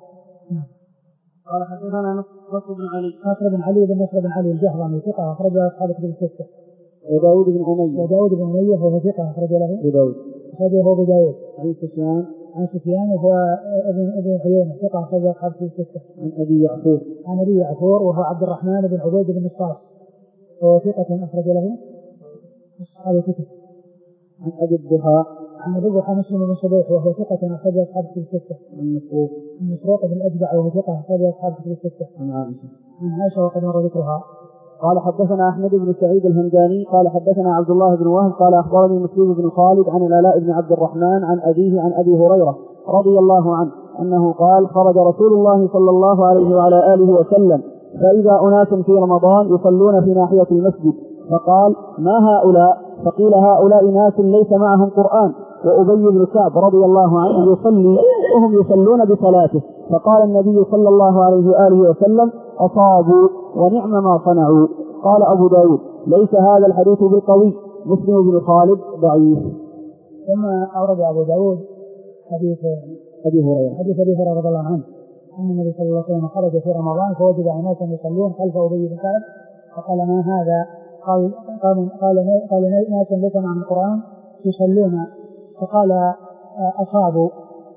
قال حدثنا نصر بن علي نصر بن علي بن نصر بن علي الجهضمي ثقة أخرج أصحاب الكتب الستة. وداود بن أمية وداود بن أمية وهو ثقة أخرج له أبو داود أخرجه أبو داود. عن سفيان عن سفيان وهو ابن ابن عيينة ثقة أخرج أصحاب الكتب الستة. عن أبي يعفور عن أبي يعفور وهو عبد الرحمن بن عبيد بن الصاص وهو ثقة أخرج له أصحاب الكتب. عن أبي الضحى عن أبي الضحى مسلم بن صبيح وهو ثقة أخرج أصحاب الكتب الستة. عن مسروق عن مسروق بن الأجدع وهو ثقة أخرج أصحاب الكتب الستة. عن عائشة عن عائشة وقد مر ذكرها. قال حدثنا أحمد بن سعيد الهمداني قال حدثنا عبد الله بن وهب قال أخبرني مسلم بن خالد عن العلاء بن عبد الرحمن عن أبيه عن أبي هريرة رضي الله عنه أنه قال خرج رسول الله صلى الله عليه وعلى آله وسلم فإذا أناس في رمضان يصلون في ناحية المسجد فقال ما هؤلاء؟ فقيل هؤلاء ناس ليس معهم قرآن. وأبي بن كعب رضي الله عنه يصلي وهم يصلون بصلاته. فقال النبي صلى الله عليه وآله وسلم أصابوا ونعم ما صنعوا. قال أبو داود ليس هذا الحديث بالقوي، مسلم بن خالد ضعيف. ثم أورد أبو داود حديث أبي هريرة حديث أبي هريرة رضي الله عنه أن النبي صلى الله عليه وسلم خرج في رمضان فوجد أناسا يصلون خلف أبي بن كعب فقال ما هذا؟ قال قال قال, قال ناس ليس معهم القرآن يصلون. فقال أصابوا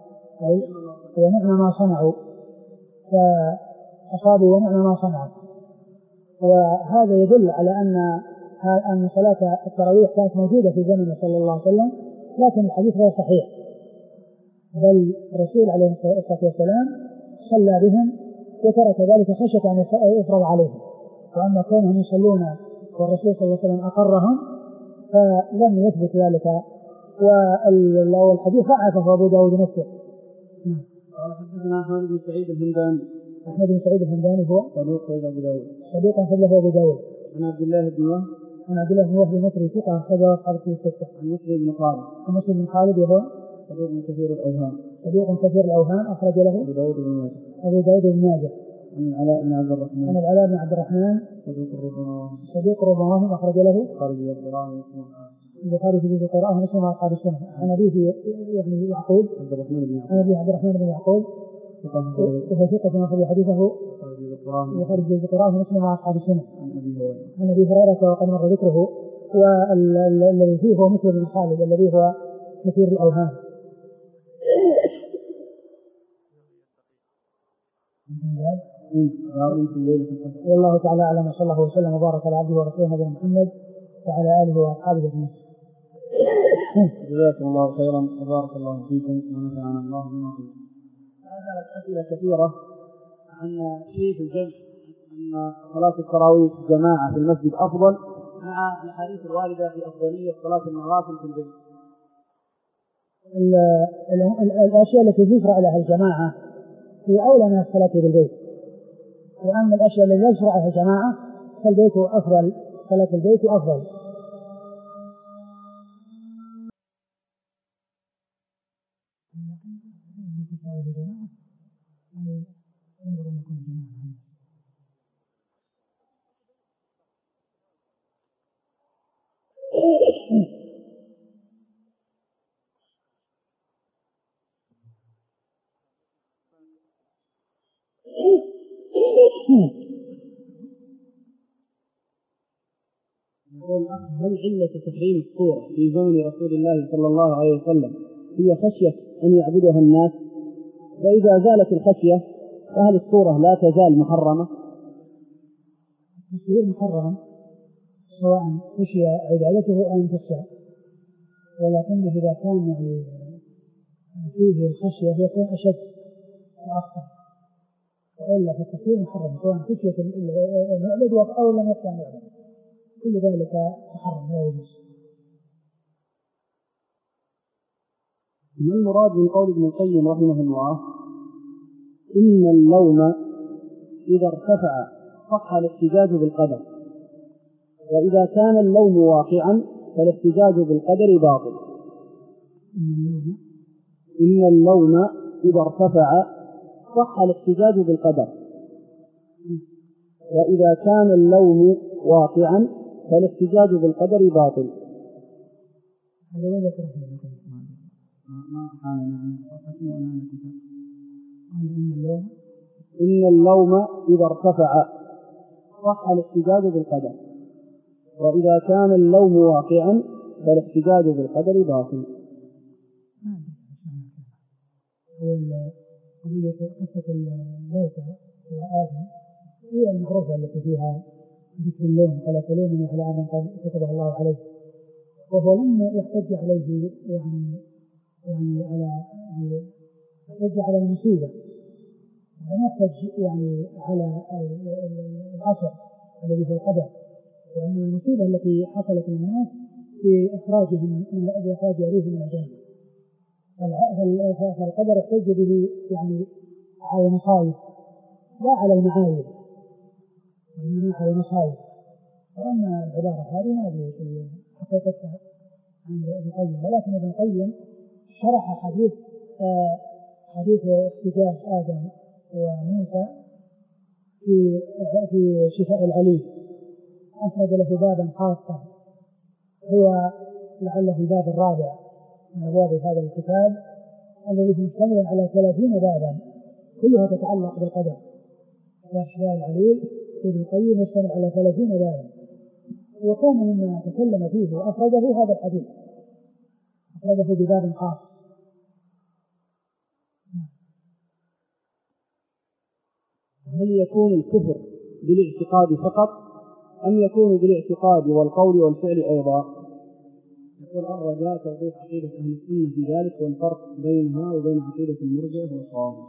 ونعم ما صنعوا، فأصابوا ونعم ما صنعوا. وهذا يدل على أن أن صلاة التراويح كانت موجودة في زمن صلى الله عليه وسلم، لكن الحديث غير صحيح، بل الرسول عليه الصلاة والسلام صلى بهم وترك ذلك خشية أن يفرض عليهم. وأما كونهم يصلون والرسول صلى الله عليه وسلم أقرهم فلم يثبت ذلك، والحديث ضعفه أبو داود نفسه. قال حدثنا أحمد بن سعيد الهمداني أحمد بن سعيد الهمداني هو صدوق أبو داود صدوق أخرجه أبو داود. عن عبد الله بن وهب عن عبد الله بن وهب المصري ثقة أخرجه أصحاب الكتب الستة. عن مسلم بن خالد عن مسلم بن خالد وهو صدوق كثير الأوهام صدوق كثير الأوهام أخرج له أبو داود بن ماجه أبو داود بن ماجه. عن العلاء بن عبد الرحمن عن العلاء بن عبد الرحمن صدوق ربما صدوق ربما أخرج له خارج القراءة البخاري في جزء القراءة ومسلم أصحاب السنة. عن أبيه يعني يعقوب عبد الرحمن بن يعقوب عن أبي عبد الرحمن بن يعقوب وهو ثقة أخرج حديثه وخارج جزء القراءة ومسلم أصحاب السنة. عن أبي هريرة وقد مر ذكره. والذي فيه هو مسلم بن خالد الذي هو كثير الأوهام. والله تعالى أعلم وصلى الله وسلم وبارك على عبده ورسوله نبينا محمد وعلى آله وأصحابه أجمعين. جزاكم الله خيرا وبارك الله فيكم ونفعنا الله بما قلتم. هذا أسئلة كثيرة عن شيء في الجمع أن صلاة التراويح جماعة في المسجد أفضل مع الحديث الواردة في أفضلية صلاة النوافل في البيت. الأشياء التي يشرع لها الجماعة هي أولى من الصلاة بالبيت، وأما الأشياء التي لا يشرع لها الجماعة فالبيت أفضل، صلاة البيت أفضل. يقول هل علة تحريم الصورة في زمن رسول الله صلى الله عليه وسلم هي خشية أن يعبدها الناس؟ فإذا زالت الخشية فهل الصورة لا تزال محرمة؟ التصوير محرم سواء خشي عبادته أو أن تخشى، ولكنه إذا كان يعني فيه الخشية يكون أشد وأخطر، وإلا فالتكفير محرم سواء خشية المعبد أو لم يخشى المعبد، كل ذلك محرم لا يجوز. ما المراد من قول ابن القيم رحمه الله إن اللوم إذا ارتفع صح الاحتجاج بالقدر، وإذا كان اللوم واقعا فالاحتجاج بالقدر باطل؟ إن اللوم إذا ارتفع صح الاحتجاج بالقدر، وإذا كان اللوم واقعا فالاحتجاج بالقدر باطل. هذا وين ذكر فيه؟ ما حالنا عن صفحة ولا عن كتاب. إن اللوم إن اللوم إذا ارتفع صح الاحتجاج بالقدر، وإذا كان اللوم واقعا فالاحتجاج بالقدر باطل. قضية قصة موسى وآدم هي المعروفة التي فيها ذكر اللوم، فلا تلومني على أمر قد كتبه الله عليه، وهو لم يحتج عليه يعني يعني على يعني يحتج على المصيبة، لم يحتج يعني على الأثر الذي في القدر، وإنما المصيبة التي حصلت للناس في إخراجهم من إخراج أبيهم من الجنة. فالقدر احتج به يعني على المصائب لا على المعايب، وإنما على المصائب. وأما العبارة هذه ما أدري حقيقتها عند ابن القيم، ولكن ابن القيم شرح حديث آه حديث احتجاج آدم وموسى في في شفاء العليل، أفرد له بابا خاصا هو لعله الباب الرابع من أبواب هذا الكتاب الذي هو مشتمل على ثلاثين بابا كلها تتعلق بالقدر. شفاء العليل ابن القيم يشتمل على ثلاثين بابا، وكان مما تكلم فيه وأفرده هذا الحديث، أفرده بباب خاص. هل يكون الكفر بالاعتقاد فقط أم يكون بالاعتقاد والقول والفعل أيضا؟ يقول الرجاء توضيح عقيدة أهل السنة في ذلك والفرق بينها وبين عقيدة المرجئة والخوارج.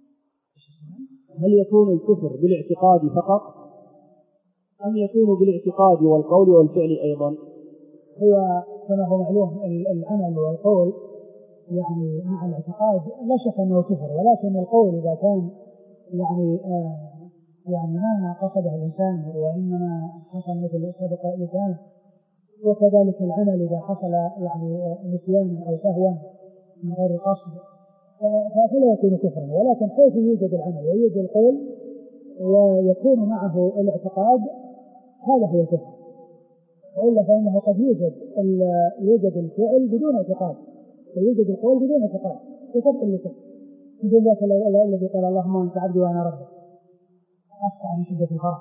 هل يكون الكفر بالاعتقاد فقط أم يكون بالاعتقاد والقول والفعل أيضا؟ هو كما هو معلوم العمل والقول يعني مع الاعتقاد لا شك أنه كفر، ولكن القول إذا كان يعني آه يعني ما قصده الإنسان وإنما حصل مثل سبق الإنسان، وكذلك العمل إذا حصل يعني نسيانا أو سهوا من غير قصد فلا يكون كفرا. ولكن حيث يوجد العمل ويوجد القول ويكون معه الاعتقاد هذا هو الكفر، وإلا فإنه قد يوجد يوجد الفعل بدون اعتقاد ويوجد القول بدون اعتقاد بسبب اللسان، مثل ذاك الذي قال اللهم أنت عبدي وأنا ربك، أخطأ من شدة الفرح.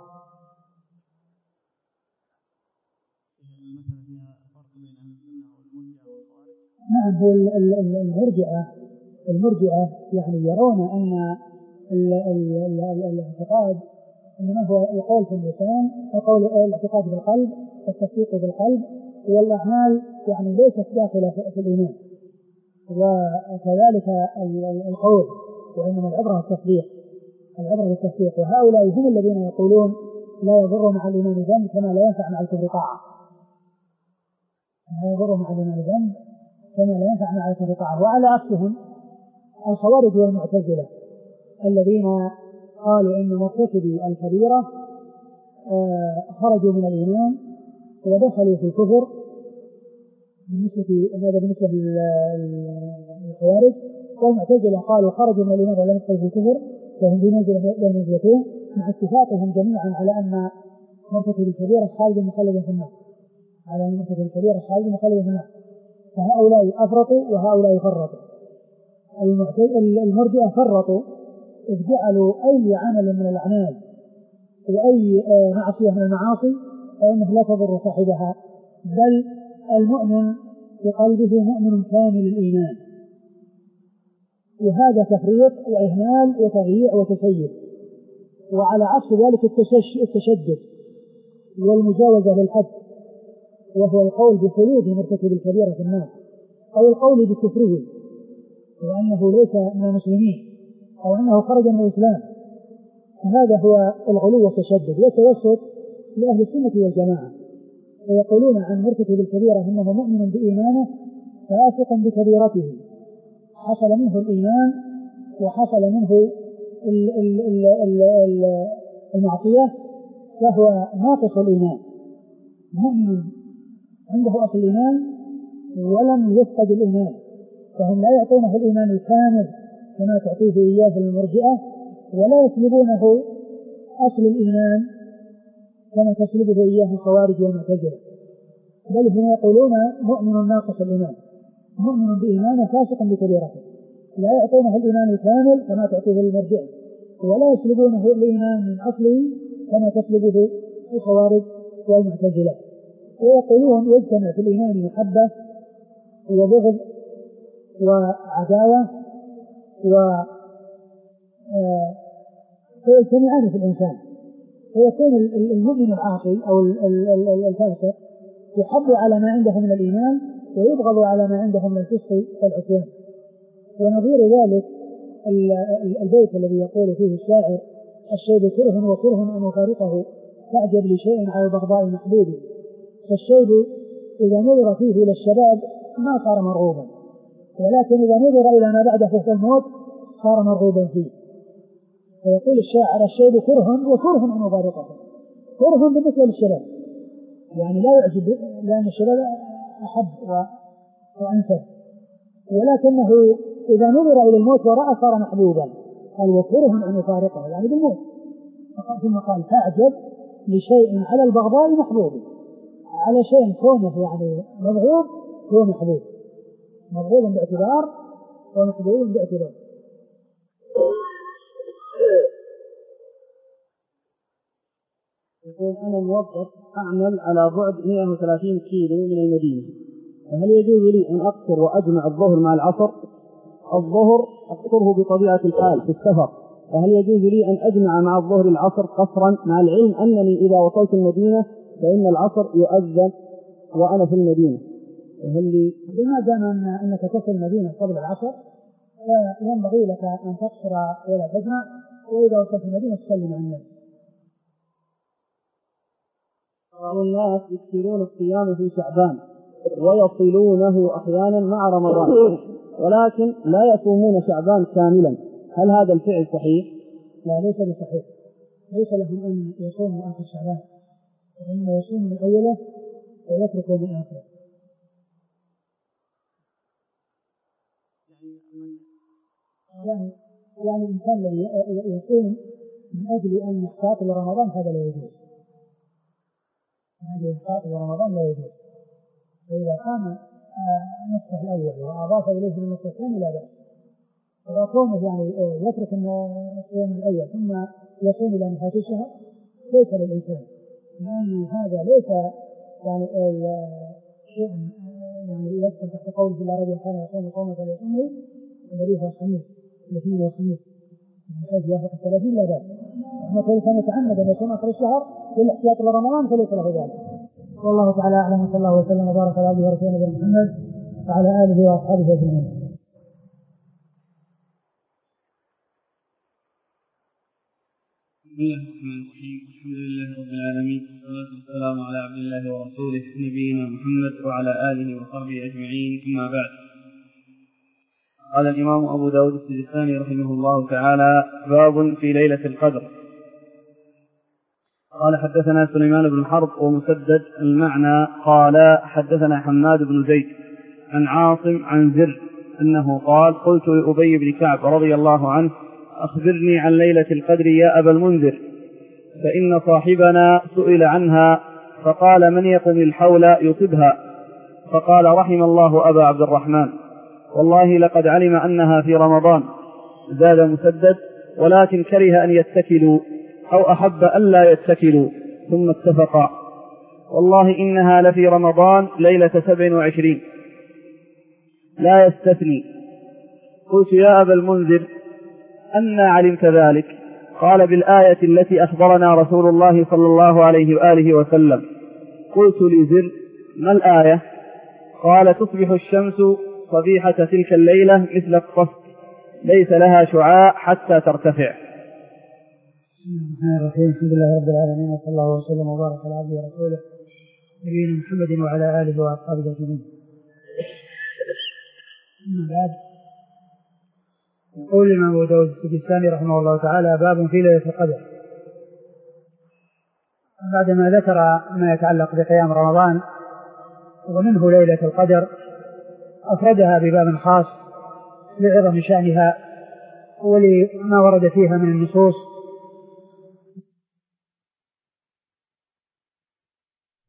نعم، هو المرجئة المرجئة يعني يرون أن الاعتقاد إنما هو القول في اللسان، القول الاعتقاد بالقلب والتصديق بالقلب، والأعمال يعني ليست داخلة في الإيمان، وكذلك القول، وإنما العبرة التصديق العبرة بالتصديق. وهؤلاء هم الذين يقولون لا يضر مع الإيمان ذنب كما لا ينفع مع الكفر طاعة، لا يضر مع الإيمان ذنب كما لا ينفع مع الكفر طاعة. وعلى عكسهم الخوارج والمعتزلة الذين قالوا إن مرتكبي الكبيرة آه خرجوا من الإيمان ودخلوا في الكفر. بالنسبة هذا بالنسبة للخوارج، والمعتزلة قالوا خرجوا من الإيمان ولم يدخلوا في الكفر، وهم بين منزلتين مع اتفاقهم جميعا على أن مرتكب الكبيرة خالد مخلد في النار، على أن مرتكب الكبيرة خالد مخلد في النار. فهؤلاء أفرطوا وهؤلاء فرطوا. المرجئة فرطوا إذ جعلوا أي عمل من الأعمال وأي معصية من المعاصي فإنه لا تضر صاحبها، بل المؤمن في قلبه مؤمن كامل الإيمان، وهذا تفريط وإهمال وتضييع وتسيب. وعلى عكس ذلك التشدد والمجاوزة للحد، وهو القول بخلود مرتكب الكبيرة في النار أو القول بكفره وأنه ليس من المسلمين أو أنه خرج من الإسلام، فهذا هو الغلو والتشدد والتوسط لأهل السنة والجماعة. ويقولون عن مرتكب الكبيرة إنه مؤمن بإيمانه فاسق بكبيرته، حصل منه الإيمان وحصل منه المعصية فهو ناقص الإيمان، مؤمن عنده أصل الإيمان ولم يفقد الإيمان، فهم لا يعطونه الإيمان الكامل كما تعطيه إياه المرجئة، ولا يسلبونه أصل الإيمان كما تسلبه إياه الخوارج والمعتزلة، بل هم يقولون مؤمن ناقص الإيمان، مؤمن بإيمانه فاسق بكبيرته، لا يعطونه الإيمان الكامل كما تعطيه المرجئة، ولا يسلبونه الإيمان من أصله كما تسلبه الخوارج والمعتزلة. ويقولون يجتمع في الإيمان محبة وبغض وعداوة ويجتمعان في الإنسان، فيكون المؤمن العاصي أو الفاسق يحب على ما عنده من الإيمان ويبغض على ما عنده من الفسق والعصيان. ونظير ذلك البيت الذي يقول فيه الشاعر: الشيب كره وكره أن يفارقه تعجب لشيء على بغضاء محبوب. فالشيب إذا نظر فيه إلى الشباب ما صار مرغوبا، ولكن إذا نظر إلى ما بعده في الموت صار مرغوبا فيه. فيقول الشاعر: الشيب كره وكره أن يفارقه، كره بالنسبة للشباب يعني لا يعجب لأن الشباب أحب وأنسب، ولكنه إذا نظر إلى الموت ورأى صار محبوبا. قال: وكره أن يفارقه يعني بالموت. ثم قال: تعجب لشيء على البغضاء محبوب، على شيء كونه يعني مبغوض هو محبوب، مبغوض باعتبار ومحبوب باعتبار. يقول: أنا موظف أعمل على بعد مئة وثلاثين كيلو من المدينة، فهل يجوز لي أن أقصر وأجمع الظهر مع العصر؟ الظهر أقصره بطبيعة الحال في السفر، فهل يجوز لي أن أجمع مع الظهر العصر قصرا، مع العلم أنني إذا وصلت المدينة فإن العصر يؤذن وأنا في المدينة؟ هل لي بما دام أنك تصل المدينة قبل العصر فينبغي لك أن تقصر ولا تجمع، وإذا وصلت المدينة تصلي مع الناس. والناس يكثرون الصيام في شعبان ويصلونه أحيانا مع رمضان، ولكن لا يصومون شعبان كاملا، هل هذا الفعل صحيح؟ لا، ليس بصحيح، ليس لهم أن يصوموا آخر شعبان، وإنما يصوموا من أوله ويتركوا من آخره. يعني يعني الإنسان الذي يصوم من أجل أن يحتاط لرمضان هذا لا يجوز، من أجل يحتاط لرمضان لا يجوز. فإذا قام نصف الأول وأضاف إليه من النصف الثاني لا بأس. إذا كونه يعني يترك الصيام الأول ثم يصوم إلى نهاية الشهر ليس للإنسان، لأن هذا ليس يعني شيء يعني يدخل تحت قوله إلا رجل كان يصوم صوما فليصومه الذي هو الخميس الاثنين والخميس من حيث يوافق الثلاثين لا بأس. أما كل كان يتعمد أن يصوم آخر الشهر للاحتياط لرمضان فليس له ذلك. والله تعالى أعلم، وصلى الله وسلم وبارك على عبده ورسوله نبينا محمد وعلى آله وأصحابه أجمعين. بسم الله الرحمن الرحيم، الحمد لله رب العالمين، والصلاة والسلام على عبد الله ورسوله نبينا محمد وعلى آله وصحبه أجمعين، أما بعد. قال الإمام أبو داود السجستاني رحمه الله تعالى: باب في ليلة القدر. قال: حدثنا سليمان بن حرب ومسدد المعنى قال: حدثنا حماد بن زيد عن عاصم عن زر أنه قال: قلت لأبي بن كعب رضي الله عنه: أخبرني عن ليلة القدر يا أبا المنذر، فإن صاحبنا سئل عنها فقال: من يقم الحول يصبها؟ فقال: رحم الله أبا عبد الرحمن، والله لقد علم أنها في رمضان. زاد مسدد: ولكن كره أن يتكلوا أو أحب ألا يتكلوا، ثم اتفقا. والله إنها لفي رمضان ليلة سبع وعشرين لا يستثني. قلت: يا أبا المنذر أنى علمت ذلك؟ قال: بالآية التي أخبرنا رسول الله صلى الله عليه وآله وسلم. قلت لزر: ما الآية؟ قال: تصبح الشمس صبيحة تلك الليلة مثل الطفل ليس لها شعاع حتى ترتفع. الرحمن الرحيم. الحمد لله رب العالمين، وصلى الله وسلم وبارك على عبده ورسوله نبينا محمد وعلى آله وأصحابه أجمعين. أما بعد، يقول الإمام أبو داود السجستاني رحمه الله تعالى: باب في ليلة القدر. بعدما ذكر ما يتعلق بقيام رمضان ومنه ليلة القدر أفردها بباب خاص لعظم شأنها ولما ورد فيها من النصوص